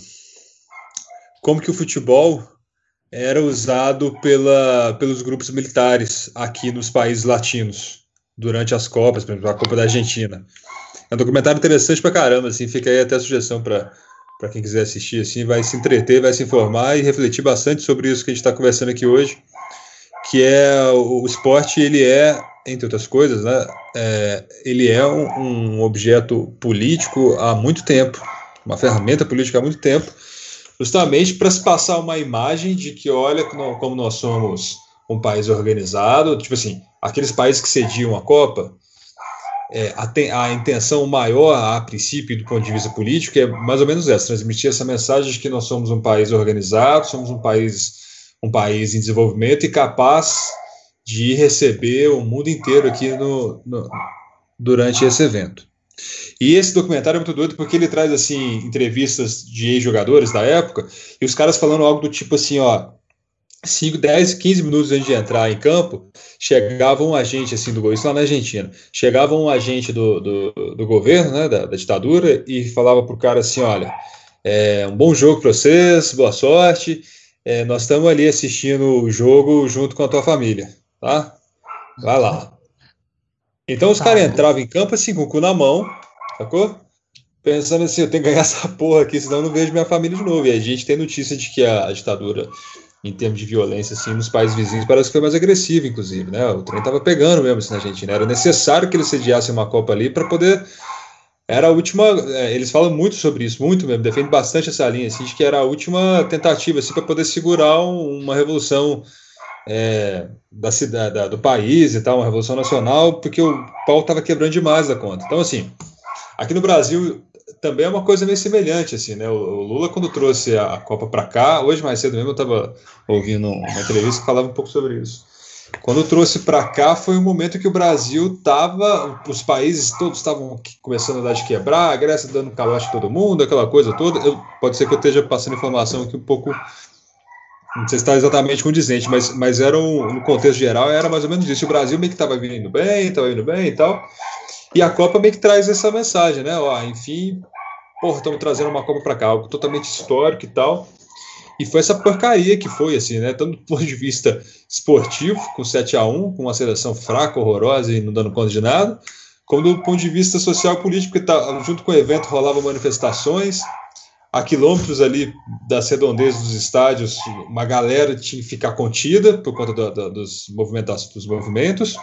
futebol era usado pelos grupos militares aqui nos países latinos durante as Copas, por exemplo, a Copa da Argentina. É um documentário interessante pra caramba, assim, fica aí até a sugestão para quem quiser assistir, assim, vai se entreter, vai se informar e refletir bastante sobre isso que a gente está conversando aqui hoje, que o esporte, ele entre outras coisas, né, ele é um objeto político há muito tempo, uma ferramenta política há muito tempo, justamente para se passar uma imagem de que, olha, como nós somos um país organizado, tipo assim, aqueles países que cediam a Copa, a intenção maior, a princípio, do ponto de vista político, é mais ou menos essa, transmitir essa mensagem de que nós somos um país organizado, somos um país em desenvolvimento e capaz de receber o mundo inteiro aqui durante esse evento. E esse documentário é muito doido porque ele traz, assim, entrevistas de ex-jogadores da época e os caras falando algo do tipo assim, ó, 5, 10, 15 minutos antes de entrar em campo, chegava um agente, assim, isso lá na Argentina, chegava um agente do governo, né, da ditadura, e falava pro cara assim, olha, um bom jogo para vocês, boa sorte, nós estamos ali assistindo o jogo junto com a tua família, tá? Vai lá. Então os caras entravam em campo assim, com o cu na mão, sacou? Pensando assim, eu tenho que ganhar essa porra aqui, senão eu não vejo minha família de novo. E a gente tem notícia de que a ditadura, em termos de violência, assim, nos países vizinhos, parece que foi mais agressiva, inclusive, né? O trem tava pegando mesmo, assim, na Argentina. Era necessário que eles sediassem uma Copa ali para poder... Era a última... eles falam muito sobre isso, muito mesmo, defendem bastante essa linha, assim, de que era a última tentativa, assim, para poder segurar uma revolução da cidade, do país e tal, uma revolução nacional, porque o pau tava quebrando demais da conta. Então, assim, aqui no Brasil também é uma coisa meio semelhante, assim, né? O Lula, quando trouxe a Copa para cá, hoje mais cedo mesmo eu estava ouvindo uma entrevista que falava um pouco sobre isso. Quando trouxe para cá foi um momento que o Brasil os países todos estavam começando a dar de quebrar, a Grécia dando calote a todo mundo, aquela coisa toda. Pode ser que eu esteja passando informação aqui um pouco, não sei se está exatamente condizente, mas no contexto geral era mais ou menos isso. O Brasil meio que estava indo bem e tal. E a Copa meio que traz essa mensagem, né? Ó, enfim, estamos trazendo uma Copa para cá, algo totalmente histórico e tal. E foi essa porcaria que foi, assim, né? Tanto do ponto de vista esportivo, com 7-1, com uma seleção fraca, horrorosa e não dando conta de nada, como do ponto de vista social e político, porque junto com o evento rolavam manifestações, a quilômetros ali das redondezas dos estádios, uma galera tinha que ficar contida por conta dos movimentos.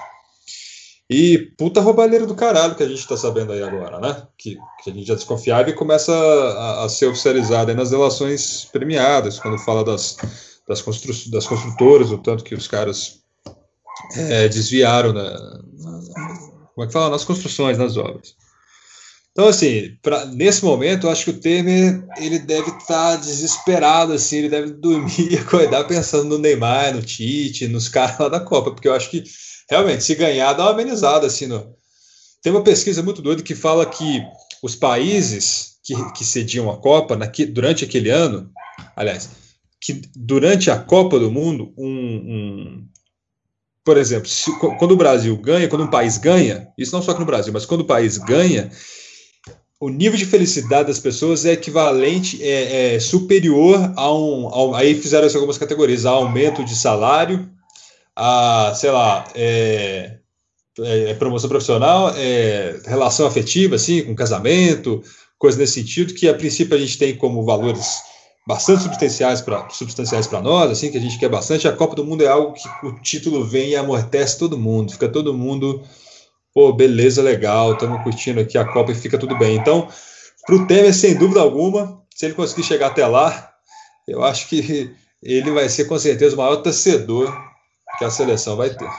E puta roubalheira do caralho que a gente tá sabendo aí agora, né? Que a gente já desconfiava e começa a ser oficializado aí nas relações premiadas, quando fala das construtoras, o tanto que os caras desviaram, como é que fala? Nas construções, nas obras. Então, assim, nesse momento, eu acho que o Temer ele deve estar desesperado, assim, ele deve dormir e acordar pensando no Neymar, no Tite, nos caras lá da Copa, porque eu acho que, realmente, se ganhar, dá uma amenizada, assim, Tem uma pesquisa muito doida que fala que os países que cediam a Copa durante aquele ano, aliás, que durante a Copa do Mundo, por exemplo, quando o Brasil ganha, quando um país ganha, isso não só aqui no Brasil, mas quando o país ganha, o nível de felicidade das pessoas é equivalente, é superior aí fizeram algumas categorias, a aumento de salário, a, sei lá, promoção profissional, relação afetiva, assim, com casamento, coisa nesse sentido, que a princípio a gente tem como valores bastante substanciais para nós, assim, que a gente quer bastante. A Copa do Mundo é algo que o título vem e amortece todo mundo, fica todo mundo, pô, beleza, legal, estamos curtindo aqui a Copa e fica tudo bem. Então, para o Temer, sem dúvida alguma, se ele conseguir chegar até lá, eu acho que ele vai ser com certeza o maior torcedor que a seleção vai ter.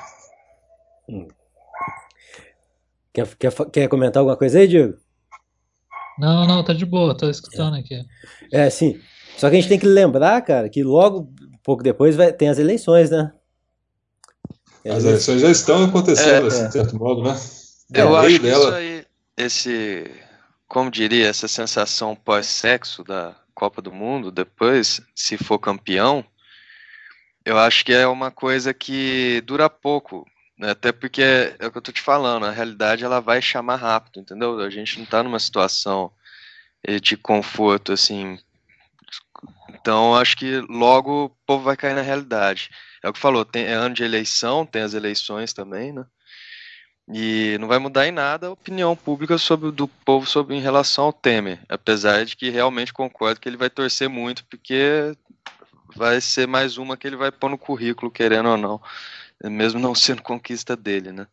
Quer comentar alguma coisa aí, Diego? Não, tá de boa, tô escutando aqui. Sim. Só que a gente tem que lembrar, cara, que logo, pouco depois, tem as eleições, né? As eleições já estão acontecendo, assim, de certo modo, né? Eu acho que isso aí, como diria, essa sensação pós-sexo da Copa do Mundo, depois, se for campeão, eu acho que é uma coisa que dura pouco, né? Até porque é o que eu tô te falando, a realidade ela vai chamar rápido, entendeu? A gente não tá numa situação de conforto, assim. Então, acho que logo o povo vai cair na realidade. É o que falou, é ano de eleição, tem as eleições também, né? E não vai mudar em nada a opinião pública do povo em relação ao Temer, apesar de que realmente concordo que ele vai torcer muito, porque vai ser mais uma que ele vai pôr no currículo, querendo ou não, mesmo não sendo conquista dele, né?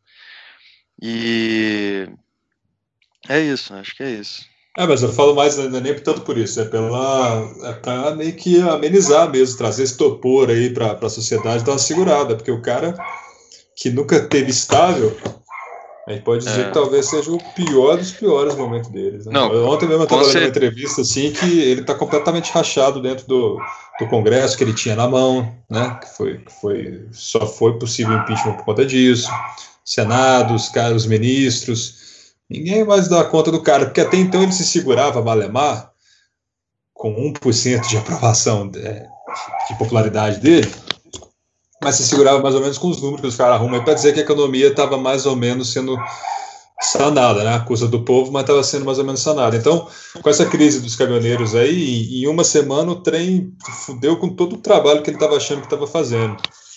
E é isso, acho que é isso. Mas eu falo mais, não é nem tanto por isso, pra meio que amenizar mesmo, trazer esse topor aí pra sociedade, dar uma segurada, porque o cara que nunca teve estável, a gente pode dizer que talvez seja o pior dos piores momentos deles. Né? Ontem mesmo eu estava lendo uma entrevista assim, que ele está completamente rachado dentro do Congresso que ele tinha na mão, né? Só foi possível impeachment por conta disso. Senado, os ministros, ninguém mais dá conta do cara, porque até então ele se segurava malemar com 1% de aprovação de popularidade dele, mas se segurava mais ou menos com os números que os caras arrumam para dizer que a economia estava mais ou menos sendo sanada, né? A custa do povo, mas estava sendo mais ou menos sanada. Então, com essa crise dos caminhoneiros aí, em uma semana o trem fudeu com todo o trabalho que ele estava achando que estava fazendo.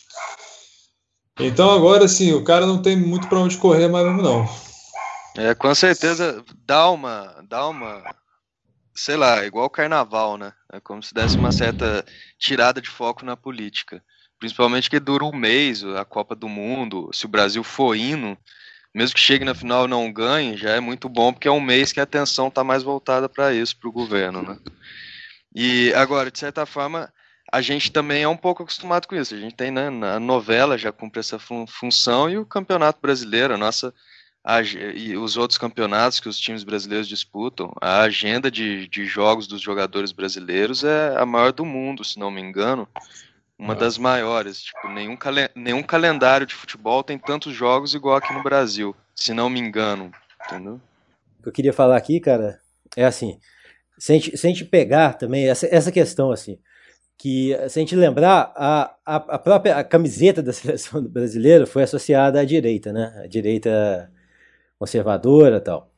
Então agora, assim, o cara não tem muito para onde correr mais mesmo, não. Com certeza dá uma, sei lá, igual o carnaval, né? É como se desse uma certa tirada de foco na política. Principalmente que dura um mês, a Copa do Mundo, se o Brasil for indo, mesmo que chegue na final e não ganhe, já é muito bom, porque é um mês que a atenção está mais voltada para isso, para o governo, né? E agora, de certa forma, a gente também é um pouco acostumado com isso. A gente tem, né, na novela já cumpre essa função, e o Campeonato Brasileiro, e os outros campeonatos que os times brasileiros disputam, a agenda de jogos dos jogadores brasileiros é a maior do mundo, se não me engano. Uma das maiores, tipo, nenhum calendário de futebol tem tantos jogos igual aqui no Brasil, se não me engano, entendeu? O que eu queria falar aqui, cara, é assim, se a gente pegar também essa questão, assim, que se a gente lembrar, a própria camiseta da seleção brasileira foi associada à direita, né? A direita conservadora e tal.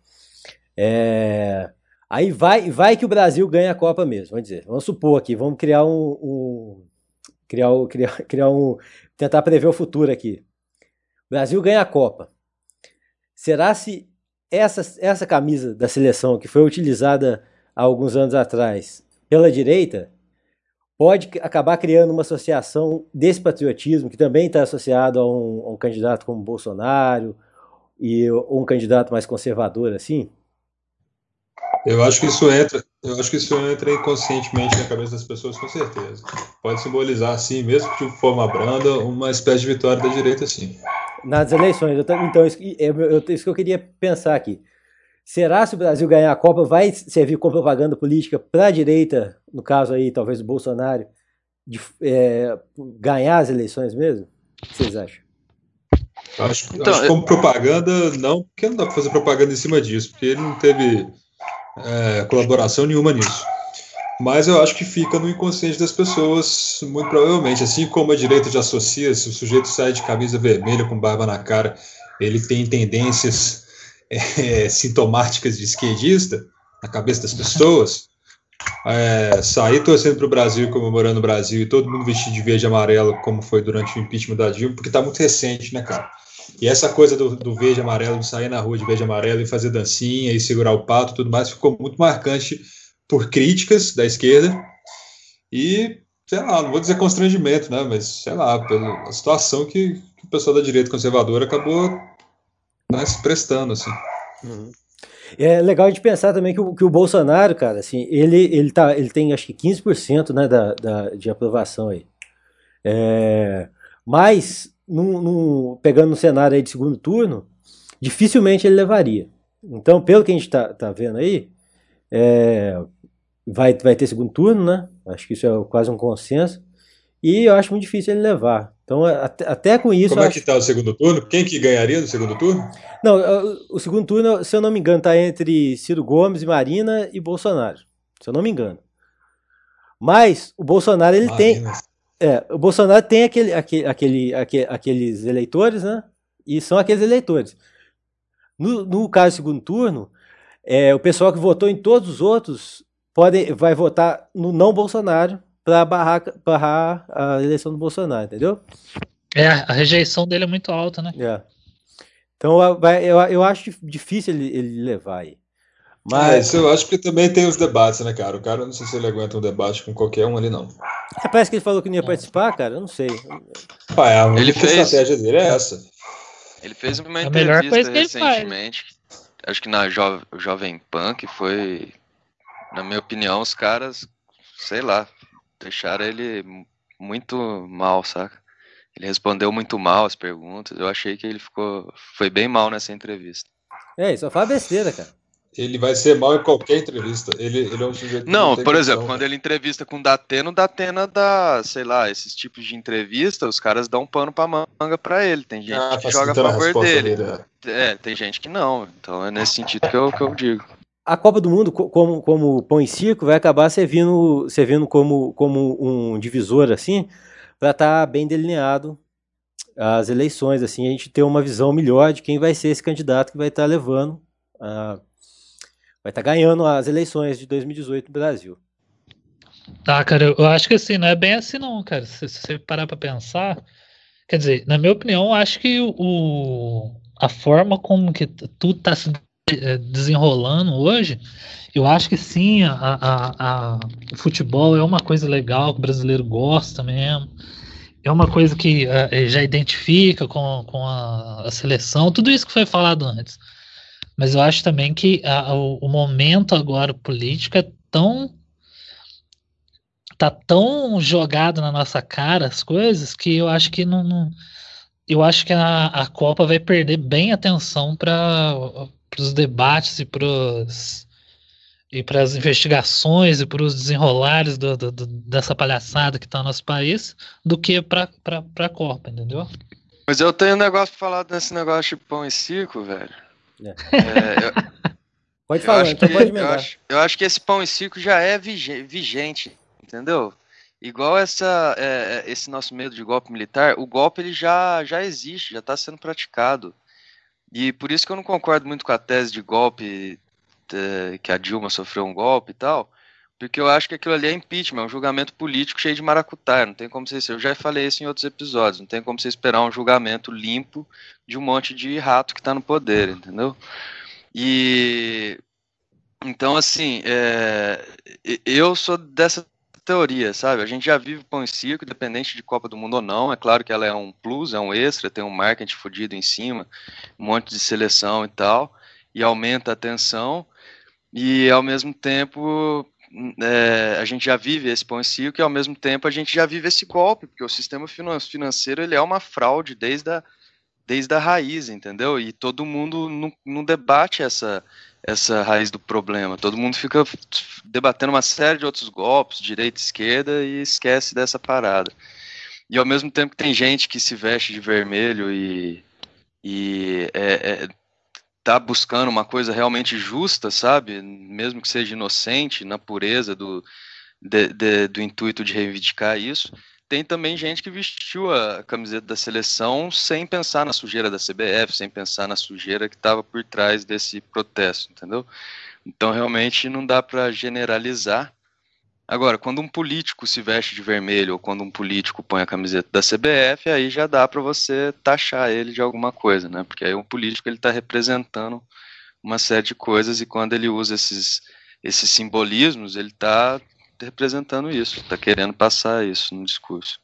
Aí vai que o Brasil ganha a Copa mesmo, vamos supor aqui, vamos criar tentar prever o futuro aqui. O Brasil ganha a Copa. Será se essa camisa da seleção que foi utilizada há alguns anos atrás pela direita pode acabar criando uma associação desse patriotismo que também está associado a um candidato como Bolsonaro ou um candidato mais conservador assim? Eu acho que isso entra inconscientemente na cabeça das pessoas, com certeza. Pode simbolizar, assim, mesmo que de forma branda, uma espécie de vitória da direita, sim. Nas eleições, então, isso que eu queria pensar aqui. Será se o Brasil ganhar a Copa vai servir como propaganda política para a direita, no caso aí, talvez o Bolsonaro, de ganhar as eleições mesmo? O que vocês acham? Acho que como propaganda, não, porque não dá para fazer propaganda em cima disso, porque ele não teve colaboração nenhuma nisso. Mas eu acho que fica no inconsciente das pessoas, muito provavelmente. Assim como a direita já associa, se o sujeito sai de camisa vermelha com barba na cara, ele tem tendências sintomáticas de esquerdista na cabeça das pessoas. Sair torcendo para o Brasil, comemorando o Brasil, e todo mundo vestido de verde e amarelo, como foi durante o impeachment da Dilma, porque está muito recente, né, cara? E essa coisa do verde e amarelo, de sair na rua de verde e amarelo e fazer dancinha e segurar o pato e tudo mais, ficou muito marcante por críticas da esquerda e, sei lá, não vou dizer constrangimento, né, mas, sei lá, pela situação que o pessoal da direita conservadora acabou, né, se prestando, assim. Uhum. É legal de pensar também que o Bolsonaro, cara, assim, ele tem acho que 15%, né, de aprovação aí. Mas, pegando no cenário aí de segundo turno, dificilmente ele levaria. Então, pelo que a gente tá vendo aí, vai ter segundo turno, né? Acho que isso é quase um consenso. E eu acho muito difícil ele levar. Então, até com isso. Como é que está o segundo turno? Quem que ganharia no segundo turno? Não, o segundo turno, se eu não me engano, está entre Ciro Gomes, Marina e Bolsonaro. Se eu não me engano. Mas o Bolsonaro, ele Marina. O Bolsonaro tem aqueles eleitores, né? E são aqueles eleitores. No caso do segundo turno, o pessoal que votou em todos os outros vai votar no não Bolsonaro para barrar a eleição do Bolsonaro, entendeu? A rejeição dele é muito alta, né? Então eu acho difícil ele levar aí. Mas... isso eu acho que também tem os debates, né, cara? O cara, não sei se ele aguenta um debate com qualquer um ali, não. Parece que ele falou que não ia participar, cara, eu não sei. A estratégia dele é essa. Ele fez uma entrevista recentemente, acho que na Jovem Pan, que foi, na minha opinião, os caras, sei lá, deixaram ele muito mal, saca? Ele respondeu muito mal as perguntas, eu achei que ele foi bem mal nessa entrevista. Ele só fala besteira, cara. Ele vai ser mal em qualquer entrevista. Ele é um sujeito que não por exemplo, quando ele entrevista com o Datena dá, sei lá, esses tipos de entrevista, os caras dão um pano pra manga pra ele. Tem gente que joga a favor dele. Tem gente que não. Então é nesse sentido que eu digo. A Copa do Mundo, como pão e circo, vai acabar servindo como um divisor, assim, para estar bem delineado as eleições, assim, a gente ter uma visão melhor de quem vai ser esse candidato que vai estar levando vai estar ganhando as eleições de 2018 no Brasil. Tá, cara, eu acho que assim, não é bem assim não, cara. Se você parar pra pensar, quer dizer, na minha opinião, eu acho que a forma como que tudo tá se desenrolando hoje, eu acho que sim, o futebol é uma coisa legal, que o brasileiro gosta mesmo. É uma coisa que já identifica com a seleção, tudo isso que foi falado antes. Mas eu acho também que o momento agora político tá tão jogado na nossa cara as coisas que eu acho que não eu acho que a Copa vai perder bem atenção para os debates e para as investigações e para os desenrolares dessa palhaçada que tá no nosso país do que para a Copa, entendeu? Mas eu tenho um negócio pra falar desse negócio de pão e circo, velho. Pode falar, então pode emendar. Eu acho que esse pão e circo já é vigente, entendeu? Igual esse nosso medo de golpe militar, o golpe ele já existe, já está sendo praticado. E por isso que eu não concordo muito com a tese de golpe, que a Dilma sofreu um golpe e tal, porque eu acho que aquilo ali é impeachment, é um julgamento político cheio de maracutaia, não tem como eu já falei isso em outros episódios, não tem como você esperar um julgamento limpo de um monte de rato que está no poder, entendeu? E então, assim, eu sou dessa teoria, sabe? A gente já vive pão e circo, independente de Copa do Mundo ou não. É claro que ela é um plus, é um extra, tem um marketing fodido em cima, um monte de seleção e tal, e aumenta a tensão. E ao mesmo tempo, a gente já vive esse pão e circo, e ao mesmo tempo a gente já vive esse golpe, porque o sistema financeiro ele é uma fraude desde a raiz, entendeu? E todo mundo não debate essa raiz do problema. Todo mundo fica debatendo uma série de outros golpes, direita e esquerda, e esquece dessa parada. E ao mesmo tempo que tem gente que se veste de vermelho e tá buscando uma coisa realmente justa, sabe? Mesmo que seja inocente, na pureza do intuito de reivindicar isso. Tem também gente que vestiu a camiseta da seleção sem pensar na sujeira da CBF, sem pensar na sujeira que estava por trás desse protesto, entendeu? Então, realmente, não dá para generalizar. Agora, quando um político se veste de vermelho ou quando um político põe a camiseta da CBF, aí já dá para você taxar ele de alguma coisa, né? Porque aí um político ele está representando uma série de coisas e quando ele usa esses simbolismos, ele está representando isso, está querendo passar isso no discurso.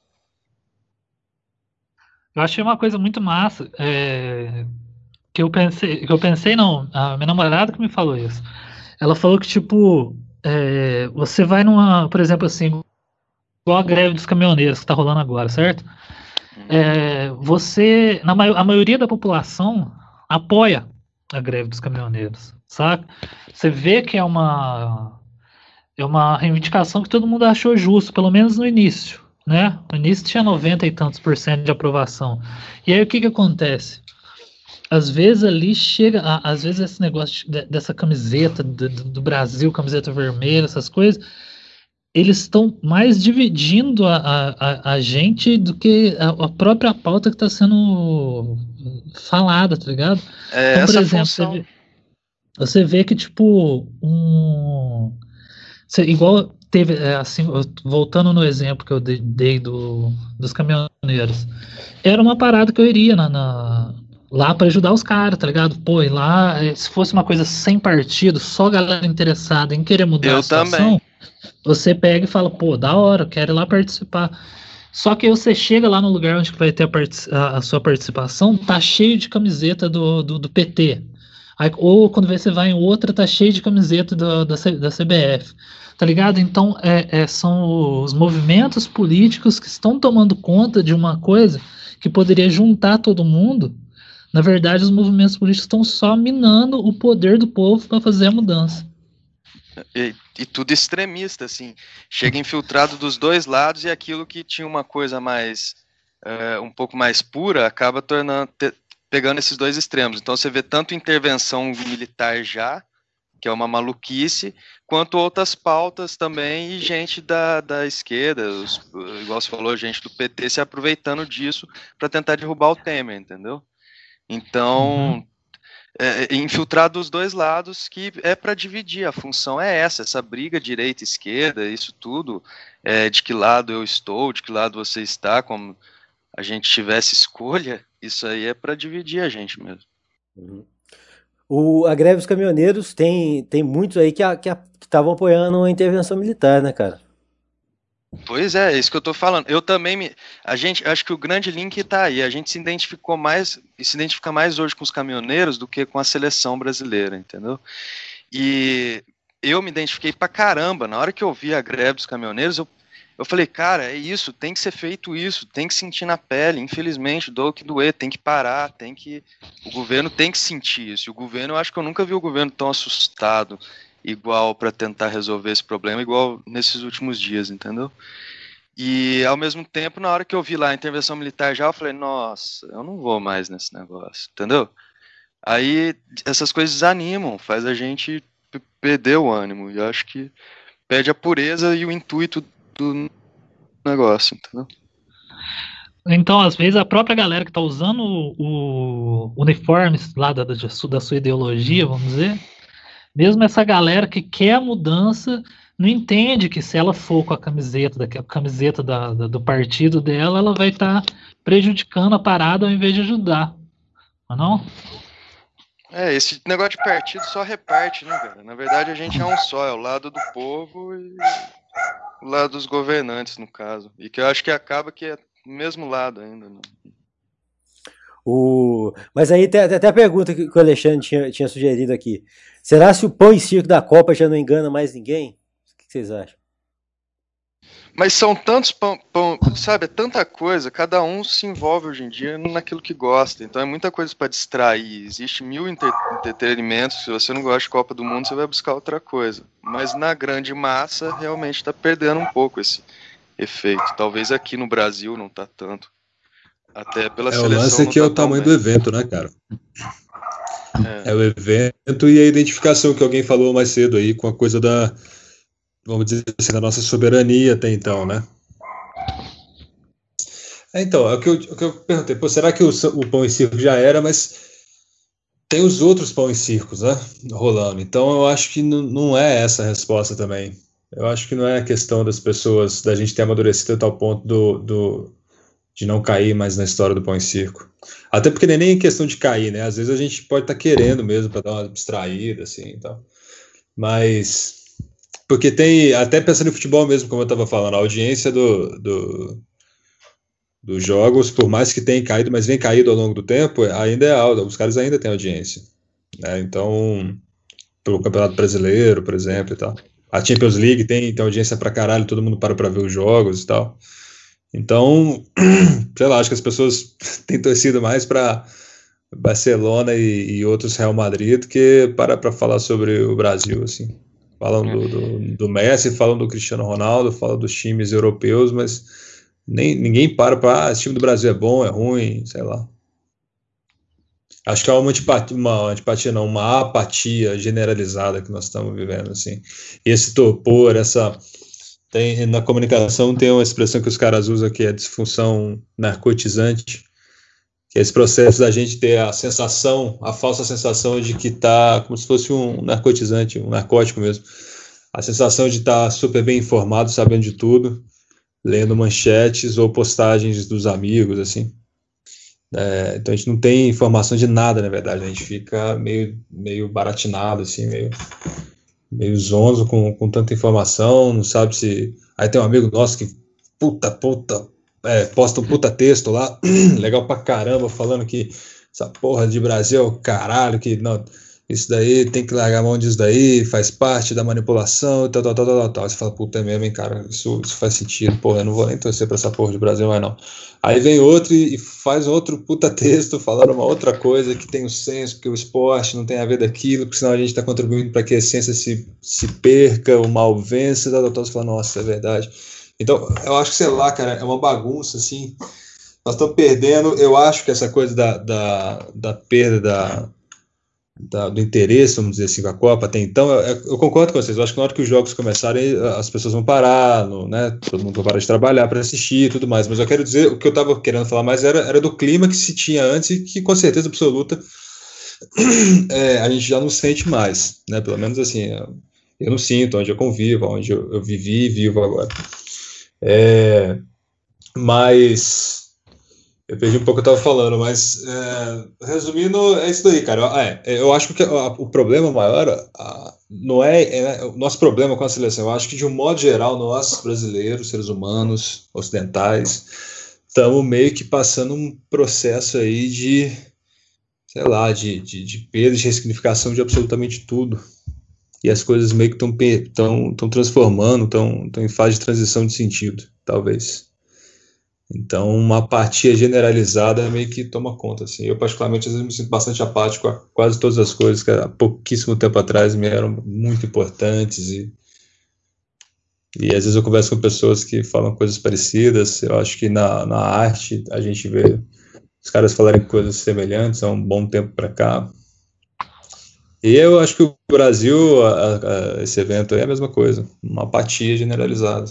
Eu achei uma coisa muito massa, que eu pensei não, a minha namorada que me falou isso. Ela falou que, tipo, você vai numa, por exemplo, assim, igual a greve dos caminhoneiros que tá rolando agora, certo? A maioria da população apoia a greve dos caminhoneiros, sabe? Você vê que é uma reivindicação que todo mundo achou justo, pelo menos no início, né? No início tinha 90 e tantos % de aprovação. E aí o que acontece? Às vezes ali chega, às vezes esse negócio dessa camiseta do Brasil, camiseta vermelha, essas coisas, eles estão mais dividindo a gente do que a própria pauta que está sendo falada, tá ligado? Então, por exemplo, você vê que, tipo, igual teve, assim, voltando no exemplo que eu dei dos caminhoneiros, era uma parada que eu iria lá para ajudar os caras, tá ligado? Pô, e lá, se fosse uma coisa sem partido, só galera interessada em querer mudar a situação, também. Você pega e fala, pô, da hora, eu quero ir lá participar. Só que aí você chega lá no lugar onde vai ter a sua participação, tá cheio de camiseta do PT. Aí, ou quando você vai em outra, tá cheio de camiseta da CBF. Tá ligado? Então, são os movimentos políticos que estão tomando conta de uma coisa que poderia juntar todo mundo. Na verdade, os movimentos políticos estão só minando o poder do povo para fazer a mudança. E tudo extremista, assim. Chega infiltrado dos dois lados e aquilo que tinha uma coisa mais, um pouco mais pura, acaba pegando esses dois extremos. Então você vê tanto intervenção militar já, que é uma maluquice, quanto outras pautas também, e gente da esquerda, igual você falou, gente do PT se aproveitando disso para tentar derrubar o Temer, entendeu? Então, infiltrar dos dois lados, que é para dividir, a função é essa briga direita, esquerda, isso tudo, de que lado eu estou, de que lado você está, como a gente tivesse escolha, isso aí é para dividir a gente mesmo. A greve dos caminhoneiros tem muitos aí que estavam apoiando a intervenção militar, né, cara? Pois é isso que eu tô falando. Eu também acho que o grande link tá aí. A gente se identifica mais hoje com os caminhoneiros do que com a seleção brasileira, entendeu? E eu me identifiquei pra caramba. Na hora que eu vi a greve dos caminhoneiros, eu falei, cara, é isso, tem que ser feito isso, tem que sentir na pele, infelizmente, doa o que doer, tem que parar, o governo tem que sentir isso. E o governo, eu acho que eu nunca vi o governo tão assustado igual para tentar resolver esse problema, igual nesses últimos dias, entendeu? E ao mesmo tempo, na hora que eu vi lá a intervenção militar já, eu falei, nossa, eu não vou mais nesse negócio, entendeu? Aí essas coisas desanimam, faz a gente perder o ânimo, e eu acho que perde a pureza e o intuito do negócio, entendeu? Então, às vezes, a própria galera que tá usando o uniforme lá da sua ideologia, vamos dizer, mesmo essa galera que quer a mudança, não entende que se ela for com a camiseta do partido dela, ela vai estar prejudicando a parada ao invés de ajudar. Não? Esse negócio de partido só reparte, né, cara? Na verdade, a gente é um só, é o lado do povo e o lado dos governantes, no caso. E que eu acho que acaba que é do mesmo lado ainda, né? Mas aí tem até a pergunta que o Alexandre tinha sugerido aqui. Será se o pão e circo da Copa já não engana mais ninguém? O que vocês acham? Mas são tantos sabe, é tanta coisa, cada um se envolve hoje em dia naquilo que gosta, então é muita coisa para distrair, existe mil entretenimentos, se você não gosta de Copa do Mundo, você vai buscar outra coisa, mas na grande massa, realmente está perdendo um pouco esse efeito, talvez aqui no Brasil não tá tanto, até pela seleção. O lance aqui é o tamanho do evento, né, cara? É o evento e a identificação que alguém falou mais cedo aí com a coisa da, vamos dizer assim, da nossa soberania até então, né? Então, é o que eu perguntei, pô, será que o pão e circo já era, mas tem os outros pão e circos, né, rolando, então eu acho que não é essa a resposta também. Eu acho que não é a questão das pessoas, da gente ter amadurecido a tal ponto de não cair mais na história do pão e circo. Até porque não é nem questão de cair, né? Às vezes a gente pode estar querendo mesmo para dar uma distraída, assim, então. Mas porque tem, até pensando em futebol mesmo, como eu estava falando, a audiência dos jogos, por mais que tenha caído, mas vem caído ao longo do tempo, ainda é alta, os caras ainda têm audiência, né? Então, pelo Campeonato Brasileiro, por exemplo, e tal. A Champions League tem audiência pra caralho, todo mundo para ver os jogos e tal. Então, sei lá, acho que as pessoas têm torcido mais para Barcelona e outros Real Madrid do que para falar sobre o Brasil, assim. Falam do Messi, falam do Cristiano Ronaldo, falam dos times europeus, mas ninguém para esse time do Brasil é bom, é ruim, sei lá. Acho que é uma apatia generalizada que nós estamos vivendo, assim. E esse torpor, na comunicação tem uma expressão que os caras usam que é disfunção narcotizante, que é esse processo da gente ter a falsa sensação de que está como se fosse um narcotizante, um narcótico mesmo. A sensação de estar super bem informado, sabendo de tudo, lendo manchetes ou postagens dos amigos, assim. Então a gente não tem informação de nada, na verdade. A gente fica meio baratinado, assim, meio zonzo com tanta informação, não sabe se... Aí tem um amigo nosso que posta um puta texto lá, legal pra caramba, falando que essa porra de Brasil é o caralho, que não, isso daí tem que largar a mão disso daí, faz parte da manipulação, tal. Aí você fala, puta, é mesmo, hein, cara, isso faz sentido, porra, eu não vou nem torcer pra essa porra de Brasil mais não. Aí vem outro e faz outro puta texto falando uma outra coisa que tem o senso, que o esporte não tem a ver daquilo, porque senão a gente tá contribuindo para que a essência se perca, o mal vença, tal. Você fala, nossa, é verdade. Então, eu acho que, sei lá, cara, é uma bagunça, assim, nós estamos perdendo, eu acho que essa coisa da perda do interesse, vamos dizer assim, com a Copa até então, eu concordo com vocês, eu acho que na hora que os jogos começarem, as pessoas vão parar, né, todo mundo vai parar de trabalhar para assistir e tudo mais, mas eu quero dizer, o que eu estava querendo falar mais era do clima que se tinha antes e que com certeza absoluta a gente já não sente mais, né, pelo menos assim, eu não sinto, onde eu convivo, onde eu vivi e vivo agora. Mas eu perdi um pouco o que eu estava falando, mas resumindo, é isso daí, cara. Eu acho que o problema maior não é o nosso problema com a seleção. Eu acho que, de um modo geral, nós, brasileiros, seres humanos, ocidentais, estamos meio que passando um processo aí de, sei lá, de perda, de ressignificação de absolutamente tudo. E as coisas meio que estão transformando, estão em fase de transição de sentido, talvez. Então, uma apatia generalizada meio que toma conta, assim. Eu, particularmente, às vezes me sinto bastante apático a quase todas as coisas que há pouquíssimo tempo atrás me eram muito importantes e às vezes eu converso com pessoas que falam coisas parecidas. Eu acho que na arte a gente vê os caras falarem coisas semelhantes há um bom tempo para cá. E eu acho que o Brasil, esse evento aí é a mesma coisa, uma apatia generalizada.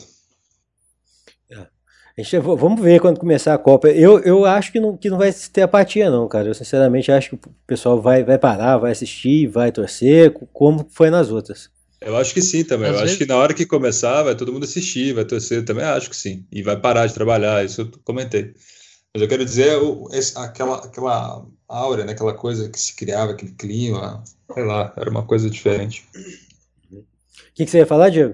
Vamos ver quando começar a Copa. Eu acho que não vai ter apatia, não, cara. Eu sinceramente acho que o pessoal vai parar, vai assistir, vai torcer, como foi nas outras. Eu acho que sim também. Acho que na hora que começar, vai todo mundo assistir, vai torcer. Também acho que sim. E vai parar de trabalhar, isso eu comentei. Mas eu quero dizer, aquela áurea, né, aquela coisa que se criava, aquele clima, sei lá, era uma coisa diferente. O que você ia falar, Diego?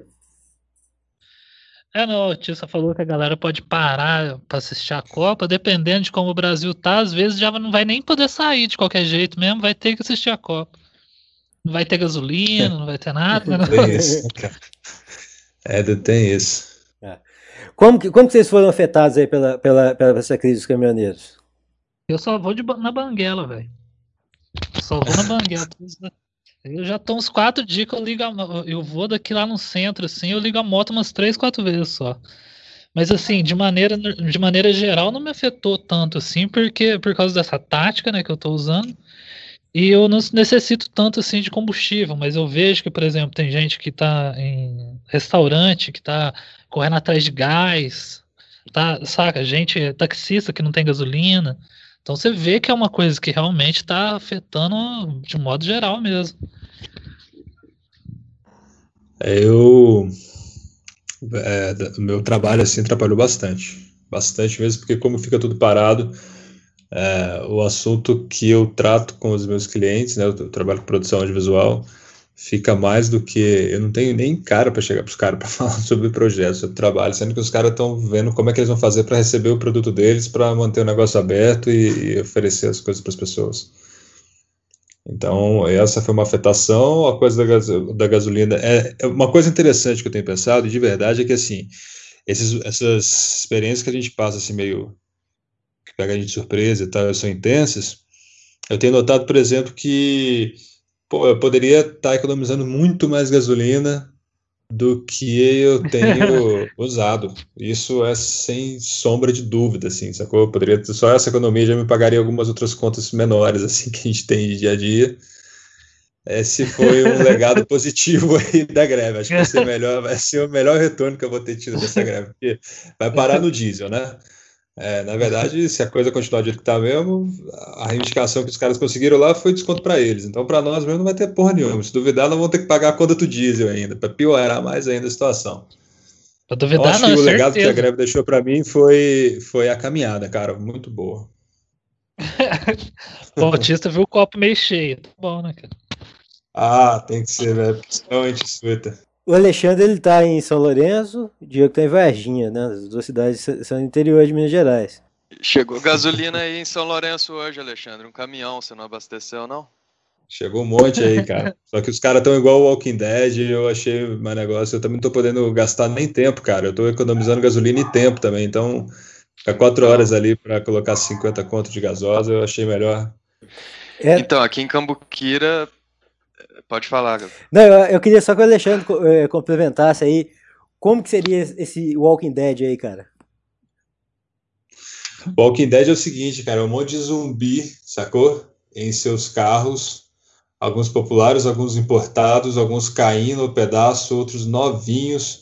Não, o Tissa falou que a galera pode parar para assistir a Copa, dependendo de como o Brasil tá, às vezes já não vai nem poder sair de qualquer jeito mesmo, vai ter que assistir a Copa. Não vai ter gasolina, não vai ter nada. Tem isso, cara. Tem isso. Como que vocês foram afetados aí pela essa crise dos caminhoneiros? Eu só vou na banguela, velho. Só vou na banguela. Eu já tô uns 4 dias que eu vou daqui lá no centro, assim, eu ligo a moto umas 3, 4 vezes só. Mas assim, de maneira geral, não me afetou tanto assim, porque por causa dessa tática, né, que eu tô usando. E eu não necessito tanto assim de combustível, mas eu vejo que, por exemplo, tem gente que tá em restaurante, que tá correndo atrás de gás, tá, saca? Gente, taxista que não tem gasolina. Então você vê que é uma coisa que realmente tá afetando de modo geral mesmo. Eu, o meu trabalho assim atrapalhou bastante mesmo, porque como fica tudo parado, o assunto que eu trato com os meus clientes, né, eu trabalho com produção audiovisual, fica mais do que, eu não tenho nem cara para chegar para os caras para falar sobre projetos, sobre trabalho, sendo que os caras estão vendo como é que eles vão fazer para receber o produto deles, para manter o negócio aberto e oferecer as coisas para as pessoas. Então, essa foi uma afetação. A coisa da gasolina é uma coisa interessante que eu tenho pensado, e de verdade, é que assim, essas experiências que a gente passa assim meio que pega a gente de surpresa e tal, são intensas. Eu tenho notado, por exemplo, que pô, eu poderia estar economizando muito mais gasolina do que eu tenho usado. Isso é sem sombra de dúvida, assim, sacou? Eu poderia, só essa economia já me pagaria algumas outras contas menores, assim, que a gente tem de dia a dia. Esse foi um legado positivo aí da greve. Acho que vai ser o melhor retorno que eu vou ter tido dessa greve, porque vai parar no diesel, né? Na verdade, se a coisa continuar do jeito que está mesmo, a reivindicação que os caras conseguiram lá foi desconto para eles. Então, para nós mesmo, não vai ter porra nenhuma. Se duvidar, nós vamos ter que pagar a conta do diesel ainda, para piorar mais ainda a situação. Pra Então, duvidar, acho não, que é o legado que a certeza. greve deixou para mim foi a caminhada, cara. Muito boa. O Bautista viu o copo meio cheio. Tá bom, né, cara? Ah, tem que ser, velho. Senão a gente sueta. O Alexandre, ele tá em São Lourenço, o Diego tá em Varginha, né? As duas cidades são no interior de Minas Gerais. Chegou gasolina aí em São Lourenço hoje, Alexandre. Um caminhão, você não abasteceu, não? Chegou um monte aí, cara. Só que os caras estão igual o Walking Dead, eu achei mais negócio. Eu também não tô podendo gastar nem tempo, cara. Eu tô economizando gasolina e tempo também. Então, ficar 4 horas ali para colocar 50 conto de gasosa, eu achei melhor. Então, aqui em Cambuquira, pode falar, Gabriel. Não, eu queria só que o Alexandre complementasse aí. Como que seria esse Walking Dead aí, cara? Walking Dead é o seguinte, cara, é um monte de zumbi, sacou? Em seus carros, alguns populares, alguns importados, alguns caindo no pedaço, outros novinhos,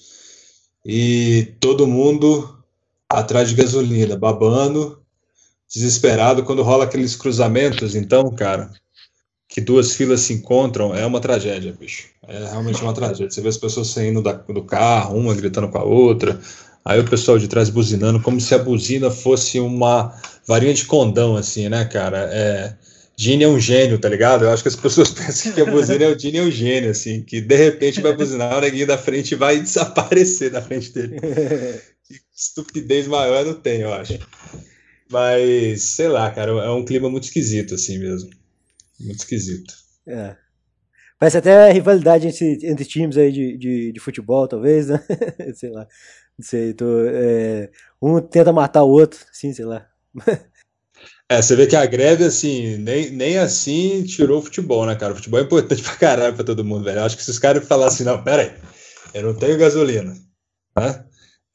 e todo mundo atrás de gasolina, babando, desesperado quando rola aqueles cruzamentos. Então, cara, que duas filas se encontram, é uma tragédia, bicho. É realmente uma tragédia. Você vê as pessoas saindo do carro, uma gritando com a outra, aí o pessoal de trás buzinando, como se a buzina fosse uma varinha de condão, assim, né, cara? Gene é um gênio, tá ligado? Eu acho que as pessoas pensam que a buzina o Gene é um gênio, assim, que de repente vai buzinar, o neguinho da frente vai desaparecer da frente dele. Que estupidez maior não tem, eu acho. Mas, sei lá, cara, é um clima muito esquisito, assim mesmo. Muito esquisito. Parece até a rivalidade entre times aí de futebol, talvez, né? Sei lá. Não sei, um tenta matar o outro, assim, sei lá. Você vê que a greve, assim, nem assim tirou o futebol, né, cara? O futebol é importante pra caralho pra todo mundo, velho. Eu acho que se os caras falassem, não, pera aí, eu não tenho gasolina, tá?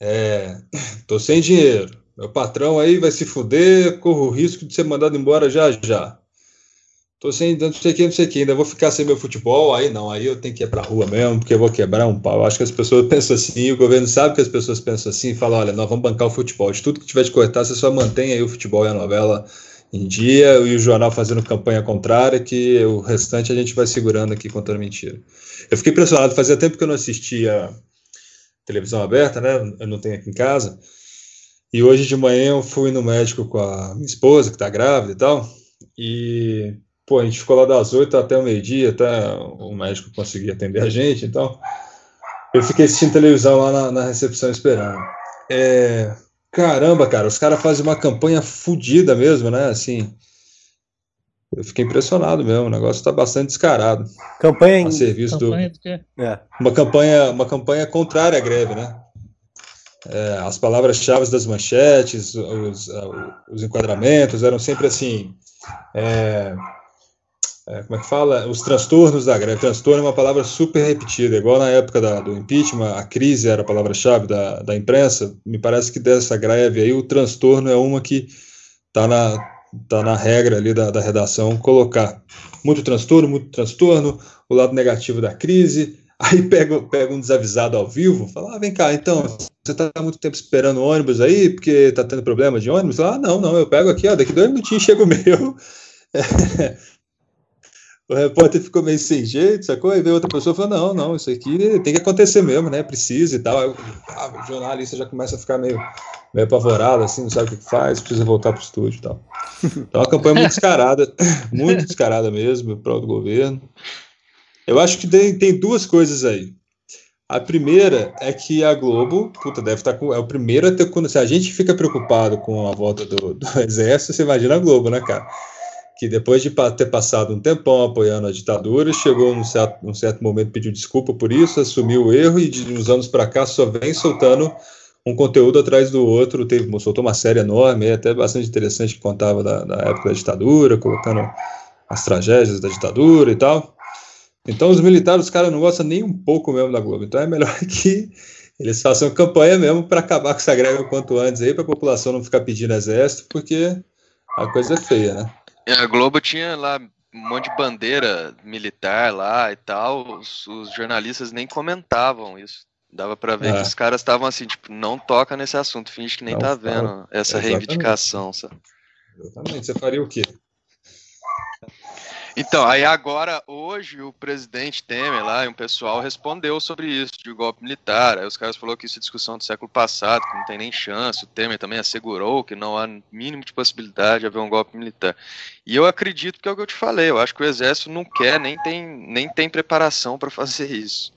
Tô sem dinheiro, meu patrão aí vai se fuder, corro o risco de ser mandado embora já já. Tô sem, não sei o que, ainda vou ficar sem meu futebol, aí não, aí eu tenho que ir pra rua mesmo, porque eu vou quebrar um pau. Eu acho que as pessoas pensam assim, o governo sabe que as pessoas pensam assim, e fala, olha, nós vamos bancar o futebol, de tudo que tiver de cortar, você só mantém aí o futebol e a novela em dia, e o jornal fazendo campanha contrária, que o restante a gente vai segurando aqui contando mentira. Eu fiquei impressionado, fazia tempo que eu não assistia televisão aberta, né, eu não tenho aqui em casa, e hoje de manhã eu fui no médico com a minha esposa, que tá grávida e tal, e pô, a gente ficou lá das 8 até o meio-dia, até o médico conseguir atender a gente, então eu fiquei assistindo televisão lá na recepção esperando. Caramba, cara, os caras fazem uma campanha fodida mesmo, né? Assim, eu fiquei impressionado mesmo, o negócio tá bastante descarado. Campanha do quê? Uma campanha contrária à greve, né? as palavras-chave das manchetes, os enquadramentos eram sempre assim, como é que fala? Os transtornos da greve. Transtorno é uma palavra super repetida, igual na época do impeachment, a crise era a palavra-chave da imprensa. Me parece que dessa greve aí, o transtorno é uma que está na regra ali da redação, colocar muito transtorno, o lado negativo da crise. Aí pega um desavisado ao vivo, fala, vem cá, então, você está há muito tempo esperando o ônibus aí, porque está tendo problema de ônibus? Não, eu pego aqui, daqui 2 minutinhos chega o meu. O repórter ficou meio sem jeito, sacou? E veio outra pessoa e falou, não, isso aqui tem que acontecer mesmo, né? Precisa e tal. Aí, o jornalista já começa a ficar meio apavorado, assim, não sabe o que faz, precisa voltar para o estúdio e tal. Então, a campanha muito descarada mesmo, em prol do governo. Eu acho que tem 2 coisas aí. A primeira é que a Globo, deve estar é o primeiro a ter... Se a gente fica preocupado com a volta do Exército, você imagina a Globo, né, cara? Que depois de ter passado um tempão apoiando a ditadura, chegou num certo momento, pediu desculpa por isso, assumiu o erro e de uns anos para cá só vem soltando um conteúdo atrás do outro. Soltou uma série enorme, até bastante interessante, que contava da época da ditadura, colocando as tragédias da ditadura e tal. Então os militares, os caras não gostam nem um pouco mesmo da Globo. Então é melhor que eles façam campanha mesmo para acabar com essa greve o quanto antes aí, para a população não ficar pedindo exército, porque a coisa é feia, né? A Globo tinha lá um monte de bandeira militar lá e tal, os jornalistas nem comentavam isso. Dava pra ver que os caras estavam assim, tipo, não toca nesse assunto, finge que nem não, tá vendo essa reivindicação, sabe? Exatamente, você faria o quê? Então, aí agora, hoje, o presidente Temer lá e um pessoal respondeu sobre isso, de golpe militar. Aí os caras falaram que isso é discussão do século passado, que não tem nem chance. O Temer também assegurou que não há mínimo de possibilidade de haver um golpe militar. E eu acredito que é o que eu te falei, eu acho que o Exército não quer, nem tem preparação para fazer isso.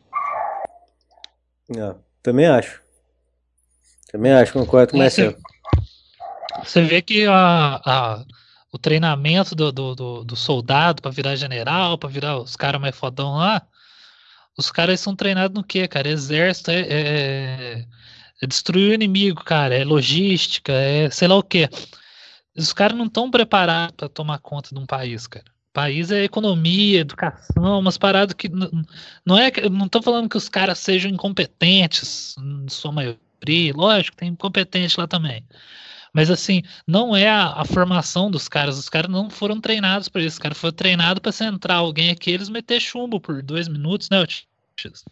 Também acho, concordo com o Marcelo. Você vê que o treinamento do soldado para virar general, para virar os caras mais fodão lá, os caras são treinados no quê, cara? Exército é destruir o inimigo, cara, é logística, é sei lá o quê. Os caras não estão preparados para tomar conta de um país, cara. O país é economia, educação, umas paradas que não tô falando que os caras sejam incompetentes, em sua maioria, lógico, tem incompetente lá também. Mas assim, não é a formação dos caras. Os caras não foram treinados para isso. Os caras foram treinados para centrar alguém aqui e eles meter chumbo por 2 minutos, né, X?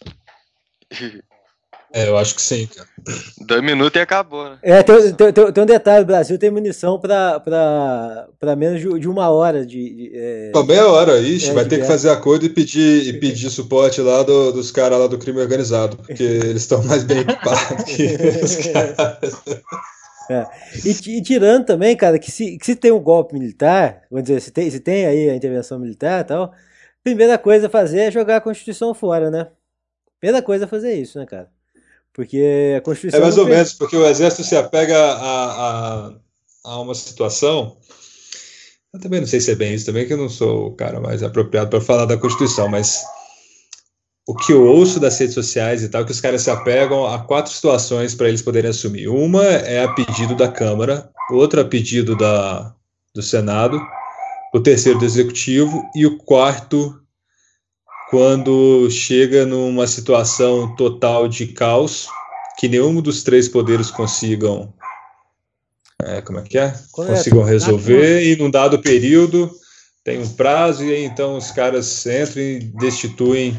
Eu acho que sim, cara. 2 minutos e acabou, né? Tem um detalhe, o Brasil tem munição para menos de 1 hora Pra meia hora, vai ter que fazer acordo e pedir suporte lá dos caras lá do crime organizado, porque eles estão mais bem equipados que os caras. E tirando também, cara, que se tem um golpe militar, vamos dizer, se tem aí a intervenção militar e tal, primeira coisa a fazer é jogar a Constituição fora, né? Primeira coisa a fazer isso, né, cara? Porque a Constituição... É mais ou menos, porque o Exército se apega a uma situação... Eu também não sei se é bem isso também, que eu não sou o cara mais apropriado para falar da Constituição, mas o que eu ouço das redes sociais e tal, que os caras se apegam a 4 situações para eles poderem assumir. Uma é a pedido da Câmara, outra a pedido do Senado, o terceiro do Executivo e o quarto quando chega numa situação total de caos, que nenhum dos 3 poderes consigam consigam resolver, e num dado período tem um prazo, e aí então os caras entram e destituem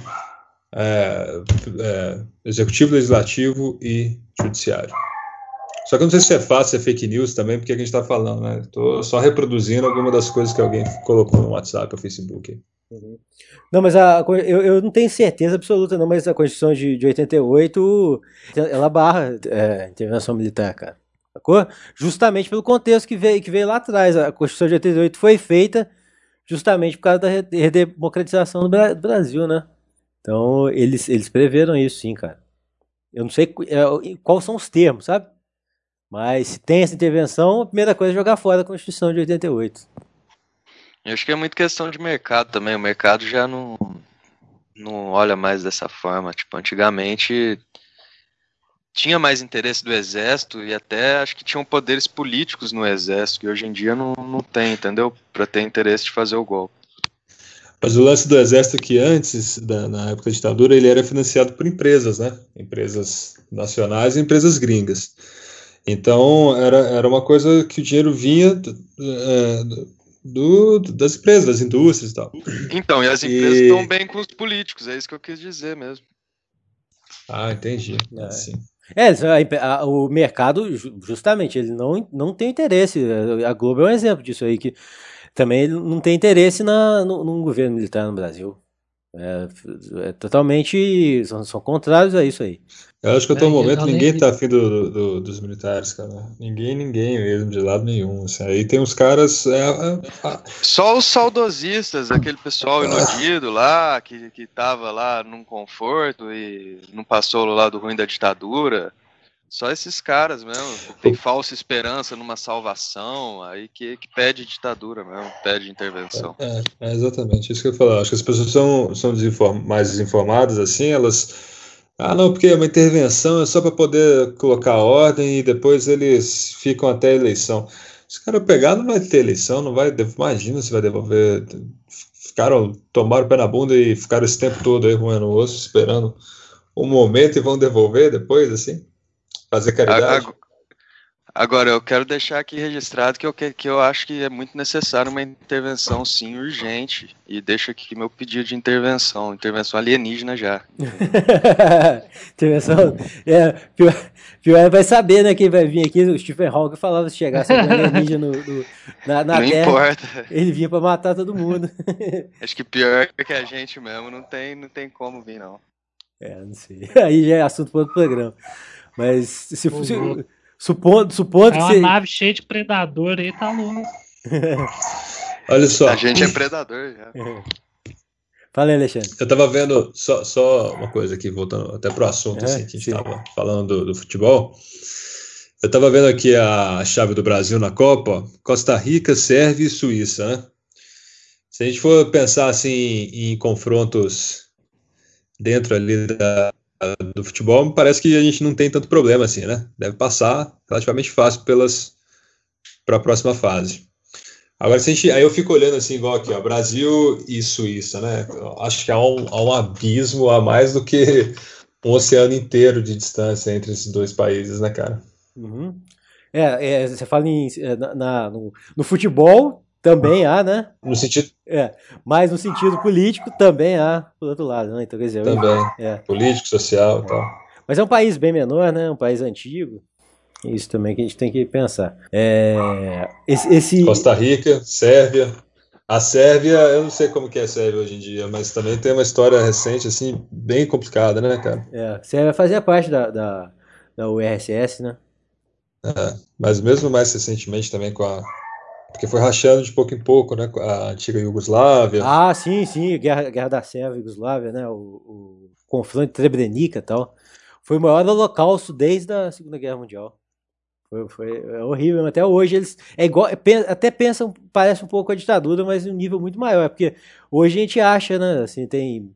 Executivo, Legislativo e Judiciário. Só que eu não sei se é fácil, se é fake news também, porque a gente está falando, né? Estou só reproduzindo alguma das coisas que alguém colocou no WhatsApp ou Facebook. Não, mas eu não tenho certeza absoluta não, mas a Constituição de 88, ela barra intervenção militar, cara. Sacou? Justamente pelo contexto que veio lá atrás. A Constituição de 88 foi feita justamente por causa da redemocratização do Brasil, né? Então, eles preveram isso, sim, cara. Eu não sei quais são os termos, sabe? Mas se tem essa intervenção, a primeira coisa é jogar fora a Constituição de 88. Eu acho que é muito questão de mercado também. O mercado já não olha mais dessa forma. Tipo, antigamente tinha mais interesse do exército e até acho que tinham poderes políticos no exército, que hoje em dia não tem, entendeu? Para ter interesse de fazer o golpe. Mas o lance do exército que antes, na época da ditadura, ele era financiado por empresas, né? Empresas nacionais e empresas gringas. Então, era uma coisa que o dinheiro vinha das empresas, das indústrias e tal. Então, e as empresas estão bem com os políticos, é isso que eu quis dizer mesmo. Ah, entendi. Assim. O mercado, justamente, ele não tem interesse. A Globo é um exemplo disso aí, que também não tem interesse num governo militar no Brasil. Totalmente. São contrários a isso aí. Eu acho que até o momento ninguém tá afim dos militares, cara. Ninguém mesmo, de lado nenhum. Assim. Aí tem uns caras. Só os saudosistas, aquele pessoal iludido lá, que tava lá num conforto e não passou o lado ruim da ditadura. Só esses caras mesmo, que tem falsa esperança numa salvação, aí que pede ditadura mesmo, pede intervenção. É exatamente isso que eu ia falar. Acho que as pessoas são mais desinformadas, assim, elas. Ah, não, porque é uma intervenção, é só para poder colocar ordem e depois eles ficam até a eleição. Se o cara pegar, não vai ter eleição, não vai. Imagina se vai devolver. Tomaram o pé na bunda e ficaram esse tempo todo aí roendo o osso, esperando um momento e vão devolver depois, assim? Fazer caridade? Agora, eu quero deixar aqui registrado que eu acho que é muito necessário uma intervenção, sim, urgente. E deixo aqui meu pedido de intervenção alienígena já. Intervenção. Pior vai saber, né? Quem vai vir aqui. O Stephen Hawking falava se chegasse algum alienígena na não Terra. Importa. Ele vinha pra matar todo mundo. Acho que pior que a gente mesmo, não tem como vir, não. Não sei. Aí já é assunto para outro programa. Mas supondo que uma nave cheia de predador aí, tá louco. Olha só. A gente é predador já. Fala aí, Alexandre. Eu tava vendo só uma coisa aqui, voltando até pro assunto assim, que a gente tava falando do futebol. Eu tava vendo aqui a chave do Brasil na Copa, Costa Rica, Sérvia e Suíça, né? Se a gente for pensar assim em confrontos dentro ali do futebol, me parece que a gente não tem tanto problema assim, né? Deve passar relativamente fácil para a próxima fase. Agora, aí eu fico olhando assim, igual aqui, ó, Brasil e Suíça, né? Eu acho que há um abismo a mais do que um oceano inteiro de distância entre esses dois países, né, cara? Uhum. Você fala no futebol também há, né? No sentido... Mas no sentido político também há, por outro lado, né? Então, quer dizer, também, político, social e tal. Mas é um país bem menor, né? Um país antigo. Isso também que a gente tem que pensar. Costa Rica, Sérvia. A Sérvia, eu não sei como que é a Sérvia hoje em dia, mas também tem uma história recente, assim, bem complicada, né, cara? A Sérvia fazia parte da URSS, né? Mas mesmo mais recentemente também porque foi rachando de pouco em pouco, né? Com a antiga Iugoslávia. Ah, sim, Guerra da Sérvia e Iugoslávia, né? O confronto de Srebrenica e tal. Foi o maior holocausto desde a Segunda Guerra Mundial. Foi horrível, até hoje eles até pensam, parece um pouco a ditadura, mas em um nível muito maior, porque hoje a gente acha, né, assim, tem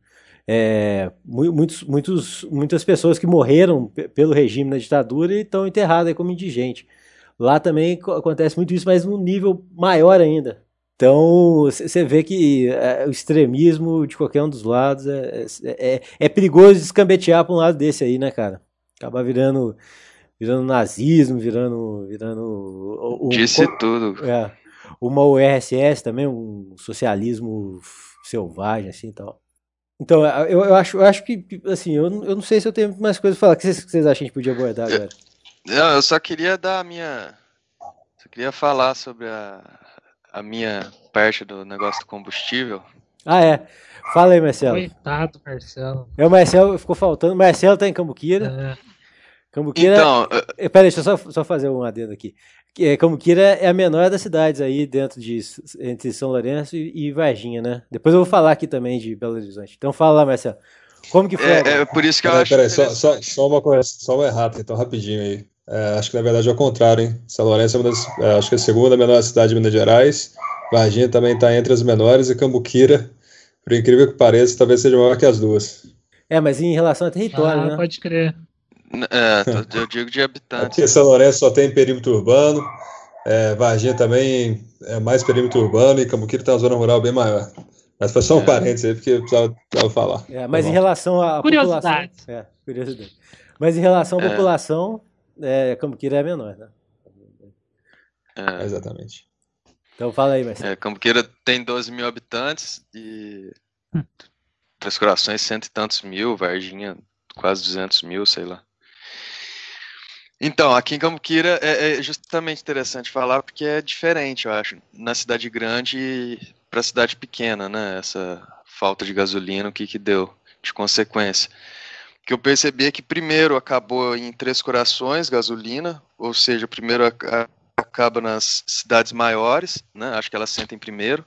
muitas pessoas que morreram pelo regime na ditadura e estão enterradas como indigente. Lá também acontece muito isso, mas num nível maior ainda. Então você vê que o extremismo de qualquer um dos lados é perigoso descambetear para um lado desse aí, né, cara? Acaba virando nazismo, virando Disse tudo. Uma URSS também, um socialismo selvagem, assim e tal. Então, eu acho que, assim, eu não sei se eu tenho mais coisas pra falar. O que vocês acham que a gente podia abordar agora? Eu só queria Só queria falar sobre a minha parte do negócio do combustível. Fala aí, Marcelo. Coitado, Marcelo. O Marcelo ficou faltando. O Marcelo tá em Cambuquira. Cambuquira. Então, peraí, deixa eu só fazer um adendo aqui. Cambuquira é a menor das cidades aí entre São Lourenço e Varginha, né? Depois eu vou falar aqui também de Belo Horizonte. Então fala lá, Marcelo. Como que foi? É por isso que eu acho. Peraí, só uma correção, só uma errata, então, rapidinho aí. Acho que na verdade é o contrário, hein? São Lourenço acho que é a segunda menor cidade de Minas Gerais. Varginha também está entre as menores e Cambuquira, por incrível que pareça, talvez seja maior que as duas. Mas em relação a território, né? Pode crer. Eu digo de habitantes. Aqui São Lourenço só tem perímetro urbano, Varginha também é mais perímetro urbano e Cambuquira tem uma zona rural bem maior. Mas foi só um parênteses aí, porque eu precisava falar. Mas em relação à população... Curiosidade. Mas em relação à população, Cambuquira é menor, né? Exatamente. Então fala aí, Marcelo. Cambuquira tem 12 mil habitantes e Três Corações 100 e tantos mil, Varginha quase 200 mil, sei lá. Então, aqui em Cambuquira é justamente interessante falar porque é diferente, eu acho, na cidade grande para a cidade pequena, né? Essa falta de gasolina, o que deu de consequência. O que eu percebi é que primeiro acabou em Três Corações, gasolina, ou seja, primeiro acaba nas cidades maiores, né? Acho que elas sentem primeiro.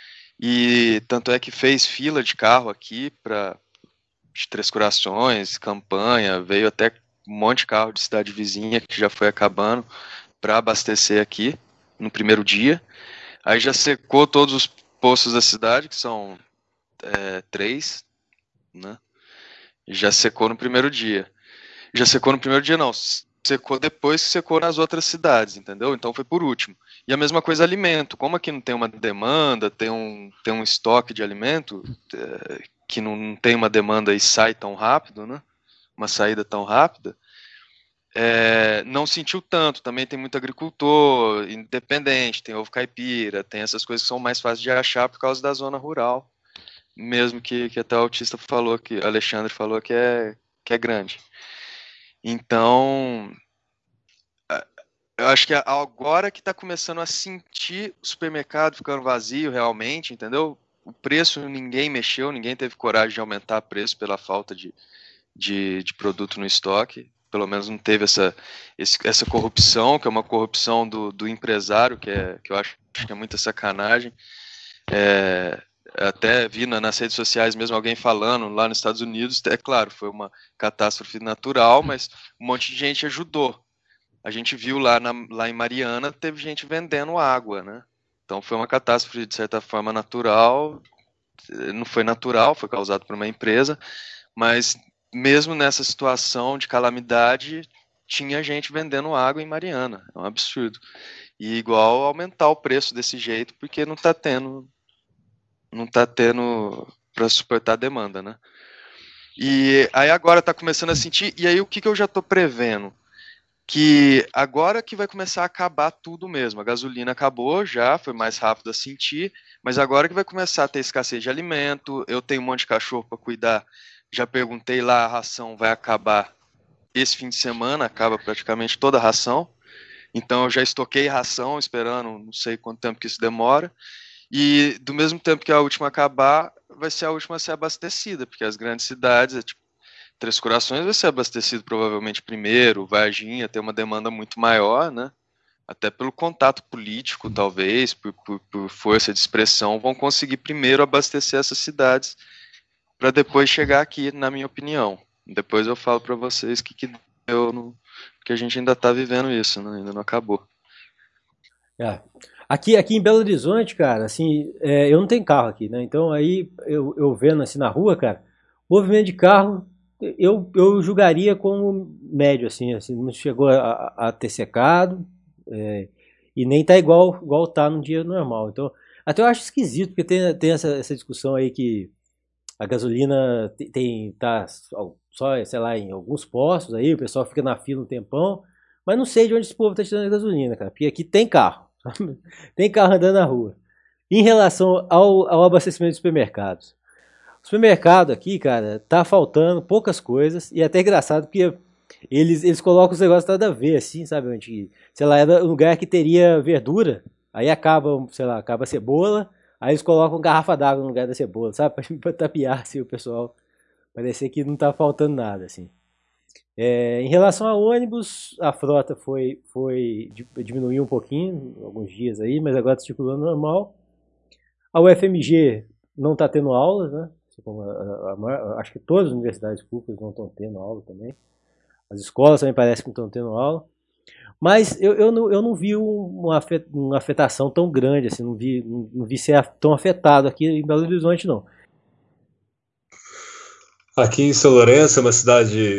E tanto é que fez fila de carro aqui de Três Corações, Campanha, veio até um monte de carro de cidade vizinha que já foi acabando para abastecer aqui no primeiro dia. Aí já secou todos os postos da cidade, que são 3, né? Já secou no primeiro dia. Já secou no primeiro dia, não. Secou depois que secou nas outras cidades, entendeu? Então foi por último. E a mesma coisa alimento. Como aqui não tem uma demanda, tem um estoque de alimento que não tem uma demanda e sai tão rápido, né? Uma saída tão rápida, não sentiu tanto. Também tem muito agricultor independente, tem ovo caipira, tem essas coisas que são mais fáceis de achar por causa da zona rural, mesmo que até o autista falou, que Alexandre falou que é grande. Então, eu acho que agora que está começando a sentir o supermercado ficando vazio realmente, entendeu? O preço ninguém mexeu, ninguém teve coragem de aumentar o preço pela falta de produto no estoque. Pelo menos não teve essa corrupção, que é uma corrupção do empresário, que eu acho que é muita sacanagem. Até vi nas redes sociais mesmo alguém falando lá nos Estados Unidos, claro, foi uma catástrofe natural, mas um monte de gente ajudou. A gente viu lá em Mariana, teve gente vendendo água, né? Então foi uma catástrofe de certa forma natural, não foi natural, foi causado por uma empresa, mas mesmo nessa situação de calamidade, tinha gente vendendo água em Mariana. É um absurdo. E igual aumentar o preço desse jeito, porque não está tendo para suportar a demanda, né? E aí agora está começando a sentir, e aí o que eu já estou prevendo? Que agora que vai começar a acabar tudo mesmo. A gasolina acabou já, foi mais rápido a sentir, mas agora que vai começar a ter escassez de alimento, eu tenho um monte de cachorro para cuidar, já perguntei lá, a ração vai acabar esse fim de semana, acaba praticamente toda a ração, então eu já estoquei ração, esperando não sei quanto tempo que isso demora, e do mesmo tempo que a última acabar, vai ser a última a ser abastecida, porque as grandes cidades, tipo, Três Corações vai ser abastecido provavelmente primeiro, Varginha tem uma demanda muito maior, né? Até pelo contato político, talvez, por força de expressão, vão conseguir primeiro abastecer essas cidades para depois chegar aqui, na minha opinião. Depois eu falo para vocês o que deu, porque a gente ainda está vivendo isso, né? Ainda não acabou. Aqui em Belo Horizonte, cara, assim, eu não tenho carro aqui, né? Então aí eu vendo assim na rua, cara, movimento de carro eu julgaria como médio, assim não chegou a ter secado, e nem tá igual tá num dia normal. Então, até eu acho esquisito, porque tem essa discussão aí que a gasolina tá só, sei lá, em alguns postos aí, o pessoal fica na fila um tempão, mas não sei de onde esse povo tá tirando a gasolina, cara, porque aqui tem carro, tem carro andando na rua. Em relação ao abastecimento de supermercados, o supermercado aqui, cara, tá faltando poucas coisas, e é até engraçado porque eles colocam os negócios nada a ver, assim, sabe? Onde, sei lá, era um lugar que teria verdura, aí acaba a cebola, aí eles colocam garrafa d'água no lugar da cebola, sabe? Pra tapear, assim, o pessoal. Parecer que não tá faltando nada, assim. Em relação a ônibus, a frota diminuiu um pouquinho, alguns dias aí, mas agora está circulando normal. A UFMG não está tendo aulas, né? Acho que todas as universidades públicas não estão tendo aula também. As escolas também parece que não estão tendo aula. Mas eu não vi uma afetação tão grande, assim, não vi ser tão afetado aqui em Belo Horizonte, não. Aqui em São Lourenço, é uma cidade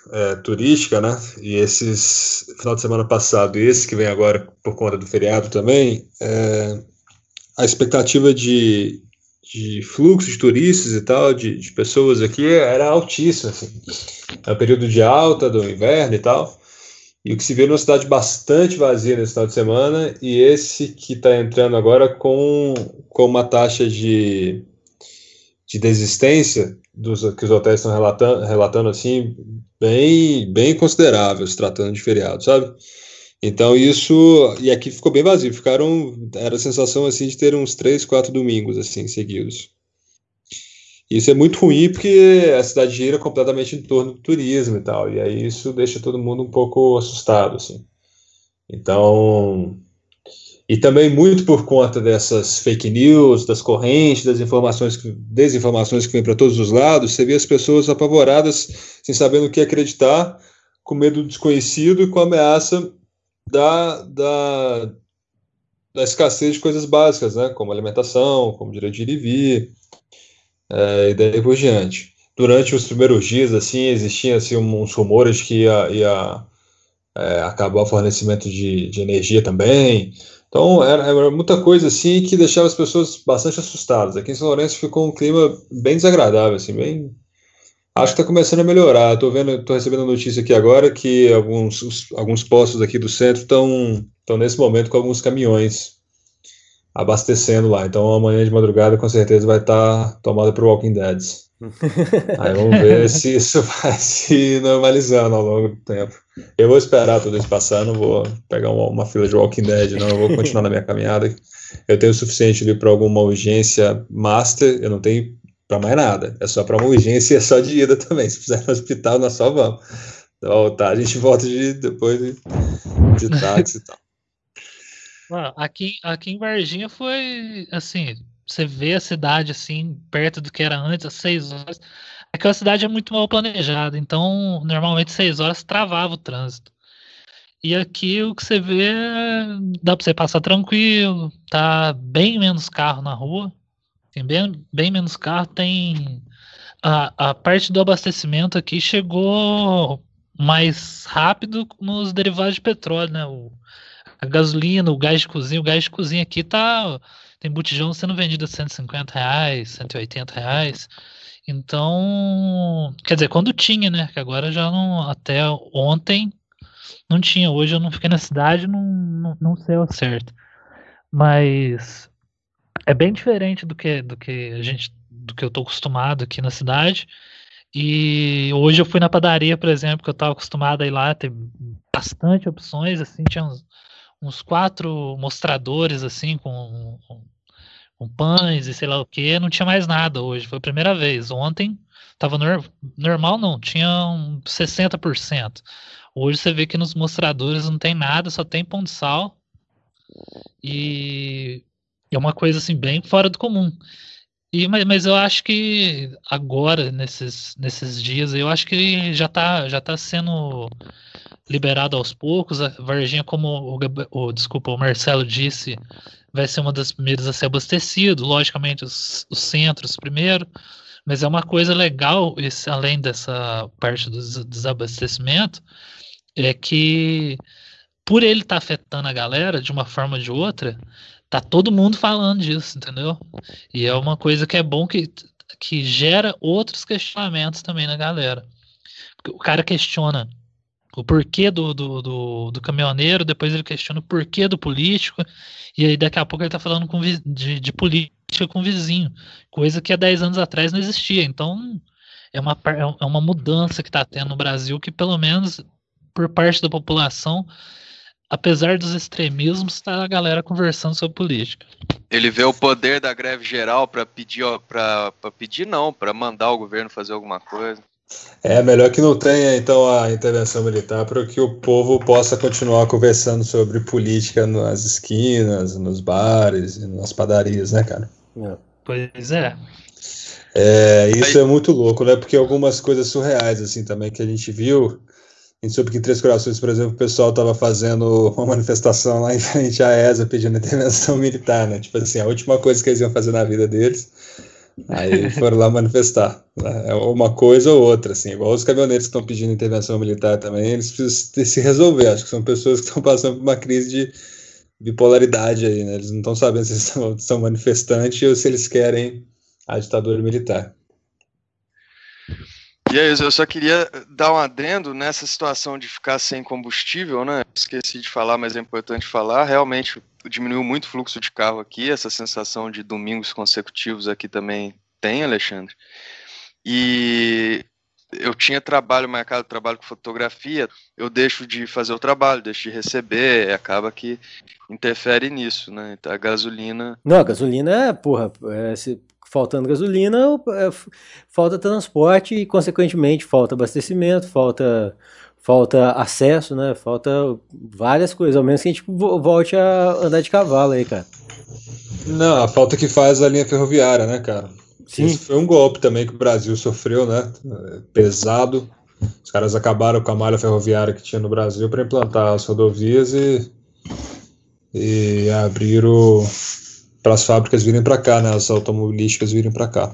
turística, né? E esses final de semana passado e esse que vem agora por conta do feriado também, a expectativa de fluxo de turistas e tal, de pessoas aqui era altíssima, assim. É o período de alta do inverno e tal. E o que se vê numa cidade bastante vazia nesse final de semana, e esse que está entrando agora com uma taxa de desistência que os hotéis estão relatando assim, bem considerável, se tratando de feriado, sabe? Então isso, e aqui ficou bem vazio, era a sensação assim de ter uns 3, 4 domingos assim seguidos. Isso é muito ruim porque a cidade gira completamente em torno do turismo e tal, e aí isso deixa todo mundo um pouco assustado, assim. Então, e também muito por conta dessas fake news, das correntes, desinformações que vêm para todos os lados, você vê as pessoas apavoradas, sem saber no que acreditar, com medo do desconhecido e com a ameaça da escassez de coisas básicas, né, como alimentação, como direito de ir e vir, e daí por diante. Durante os primeiros dias, assim, existiam assim, uns rumores que ia acabar o fornecimento de energia também. Então, era muita coisa assim que deixava as pessoas bastante assustadas. Aqui em São Lourenço ficou um clima bem desagradável, assim, Acho que está começando a melhorar. Estou recebendo notícia aqui agora que alguns postos aqui do centro estão nesse momento com alguns caminhões abastecendo lá. Então amanhã de madrugada com certeza vai estar tomada por Walking Dead. Aí vamos ver se isso vai se normalizando ao longo do tempo. Eu vou esperar tudo isso passar, não vou pegar uma fila de Walking Dead, não. Eu vou continuar na minha caminhada. Eu tenho o suficiente ali para alguma urgência master, eu não tenho para mais nada. É só para uma urgência e é só de ida também. Se precisar ir no hospital, nós só vamos. Voltar, a gente volta depois de táxi e tal. Aqui em Varginha foi assim, você vê a cidade assim, perto do que era antes, às 6 horas. Aquela cidade é muito mal planejada, então normalmente 6 horas travava o trânsito. E aqui o que você vê, dá para você passar tranquilo, tá bem menos carro na rua, tem bem menos carro, tem a parte do abastecimento aqui chegou mais rápido nos derivados de petróleo, né? A gasolina, o gás de cozinha aqui tem botijão sendo vendido a R$ 150, R$ 180. Então, quer dizer, quando tinha, né? Que agora já não, até ontem não tinha. Hoje eu não fiquei na cidade, não sei ao certo. Mas é bem diferente do que eu tô acostumado aqui na cidade. E hoje eu fui na padaria, por exemplo, que eu estava acostumado a ir lá, ter bastante opções, assim, tinha uns 4 mostradores, assim, com pães e sei lá o que, não tinha mais nada hoje, foi a primeira vez. Ontem tava normal, não, tinha 60%. Hoje você vê que nos mostradores não tem nada, só tem pão de sal, e é uma coisa, assim, bem fora do comum. Mas eu acho que agora, nesses dias, eu acho que já tá sendo liberado aos poucos. A Varginha, como o Marcelo disse, vai ser uma das primeiras a ser abastecido. Logicamente, os centros primeiro. Mas é uma coisa legal, além dessa parte do desabastecimento, é que por ele estar afetando a galera de uma forma ou de outra, tá todo mundo falando disso, entendeu? E é uma coisa que é bom que gera outros questionamentos também na galera. Porque o cara questiona o porquê do caminhoneiro, depois ele questiona o porquê do político, e aí daqui a pouco ele tá falando de política com o vizinho, coisa que há 10 anos atrás não existia. Então é uma mudança que tá tendo no Brasil, que pelo menos por parte da população, apesar dos extremismos, tá a galera conversando sobre política. Ele vê o poder da greve geral para mandar o governo fazer alguma coisa. É melhor que não tenha, então, a intervenção militar para que o povo possa continuar conversando sobre política nas esquinas, nos bares e nas padarias, né, cara? Pois é. Isso é muito louco, né? Porque algumas coisas surreais, assim, também, que a gente viu. A gente soube que em Três Corações, por exemplo, o pessoal estava fazendo uma manifestação lá em frente à ESA pedindo intervenção militar, né? Tipo assim, a última coisa que eles iam fazer na vida deles Aí foram lá manifestar. É uma coisa ou outra, assim. Igual os caminhoneiros que estão pedindo intervenção militar também, eles precisam se resolver. Acho que são pessoas que estão passando por uma crise de bipolaridade aí, né? Eles não estão sabendo se eles são manifestantes ou se eles querem a ditadura militar. E é isso, eu só queria dar um adendo nessa situação de ficar sem combustível, né? Esqueci de falar, mas é importante falar. Realmente diminuiu muito o fluxo de carro aqui, essa sensação de domingos consecutivos aqui também tem, Alexandre. E eu tinha marcado trabalho com fotografia, eu deixo de fazer o trabalho, deixo de receber, acaba que interfere nisso, né? Então a gasolina... Não, a gasolina, porra, faltando gasolina, falta transporte e, consequentemente, falta abastecimento, falta acesso, né? Falta várias coisas, ao menos que a gente volte a andar de cavalo aí, cara. Não, a falta que faz a linha ferroviária, né, cara? Sim. Isso foi um golpe também que o Brasil sofreu, né? Pesado. Os caras acabaram com a malha ferroviária que tinha no Brasil para implantar as rodovias e abriram para as fábricas virem para cá, né? As automobilísticas virem para cá.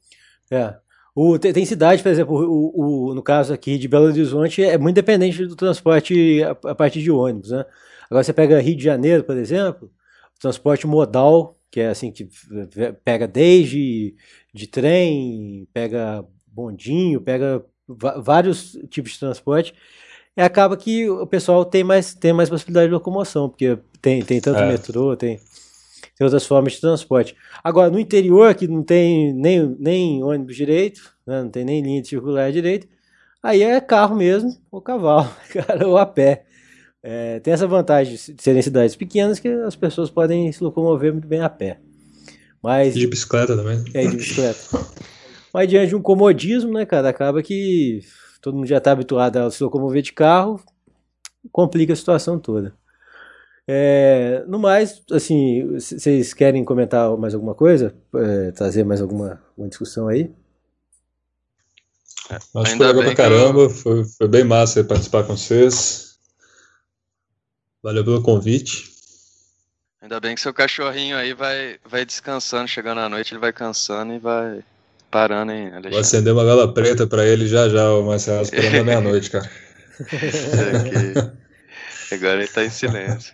Tem cidade, por exemplo, no caso aqui de Belo Horizonte, é muito dependente do transporte a partir de ônibus, né? Agora você pega Rio de Janeiro, por exemplo, o transporte modal, que é assim, que pega desde de trem, pega bondinho, pega vários tipos de transporte, e acaba que o pessoal tem mais possibilidade de locomoção, porque tem tanto metrô, tem outras formas de transporte. Agora, no interior, que não tem nem ônibus direito, né, não tem nem linha de circular direito, aí é carro mesmo, ou cavalo, cara, ou a pé. Tem essa vantagem de serem cidades pequenas que as pessoas podem se locomover muito bem a pé. Mas, e de bicicleta também. De bicicleta. Mas diante de um comodismo, né, cara, acaba que todo mundo já está habituado a se locomover de carro, complica a situação toda. No mais, assim, vocês querem comentar mais alguma coisa? Trazer mais alguma discussão aí? Acho que foi legal pra caramba, foi bem massa participar com vocês. Valeu pelo convite. Ainda bem que seu cachorrinho aí vai descansando, chegando à noite ele vai cansando e vai parando, hein, Alexandre? Vou acender uma vela preta pra ele já, Marcelo, esperando a meia-noite, cara. Agora ele tá em silêncio.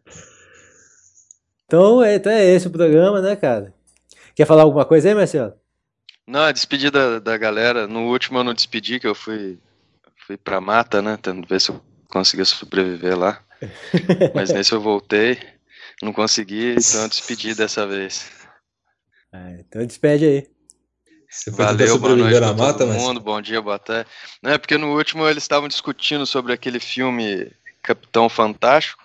Então, é esse o programa, né, cara? Quer falar alguma coisa aí, Marcelo? Não, a despedida da galera. No último eu não despedi, que eu fui pra mata, né? Tentando ver se eu conseguia sobreviver lá. Mas nesse eu voltei, não consegui, então eu despedi dessa vez. Então despede aí. Valeu, boa noite pra todo mundo, bom dia, boa tarde. Não, é porque no último eles estavam discutindo sobre aquele filme Capitão Fantástico.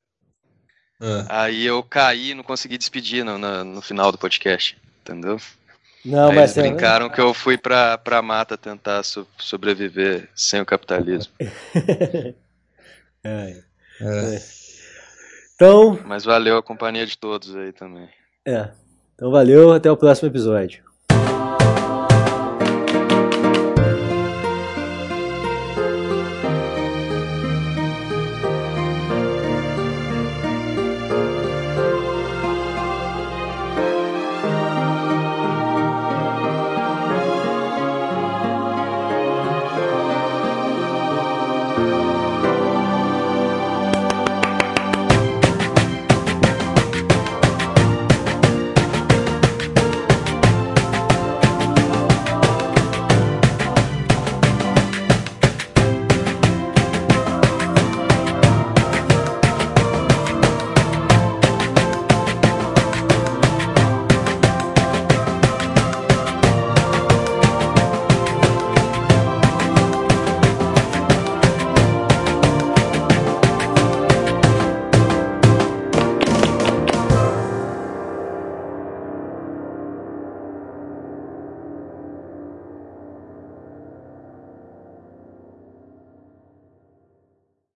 Aí eu caí e não consegui despedir no final do podcast, entendeu? Não, aí mas eles brincaram que eu fui pra mata tentar sobreviver sem o capitalismo. Então, mas valeu a companhia de todos aí também. Então valeu, até o próximo episódio.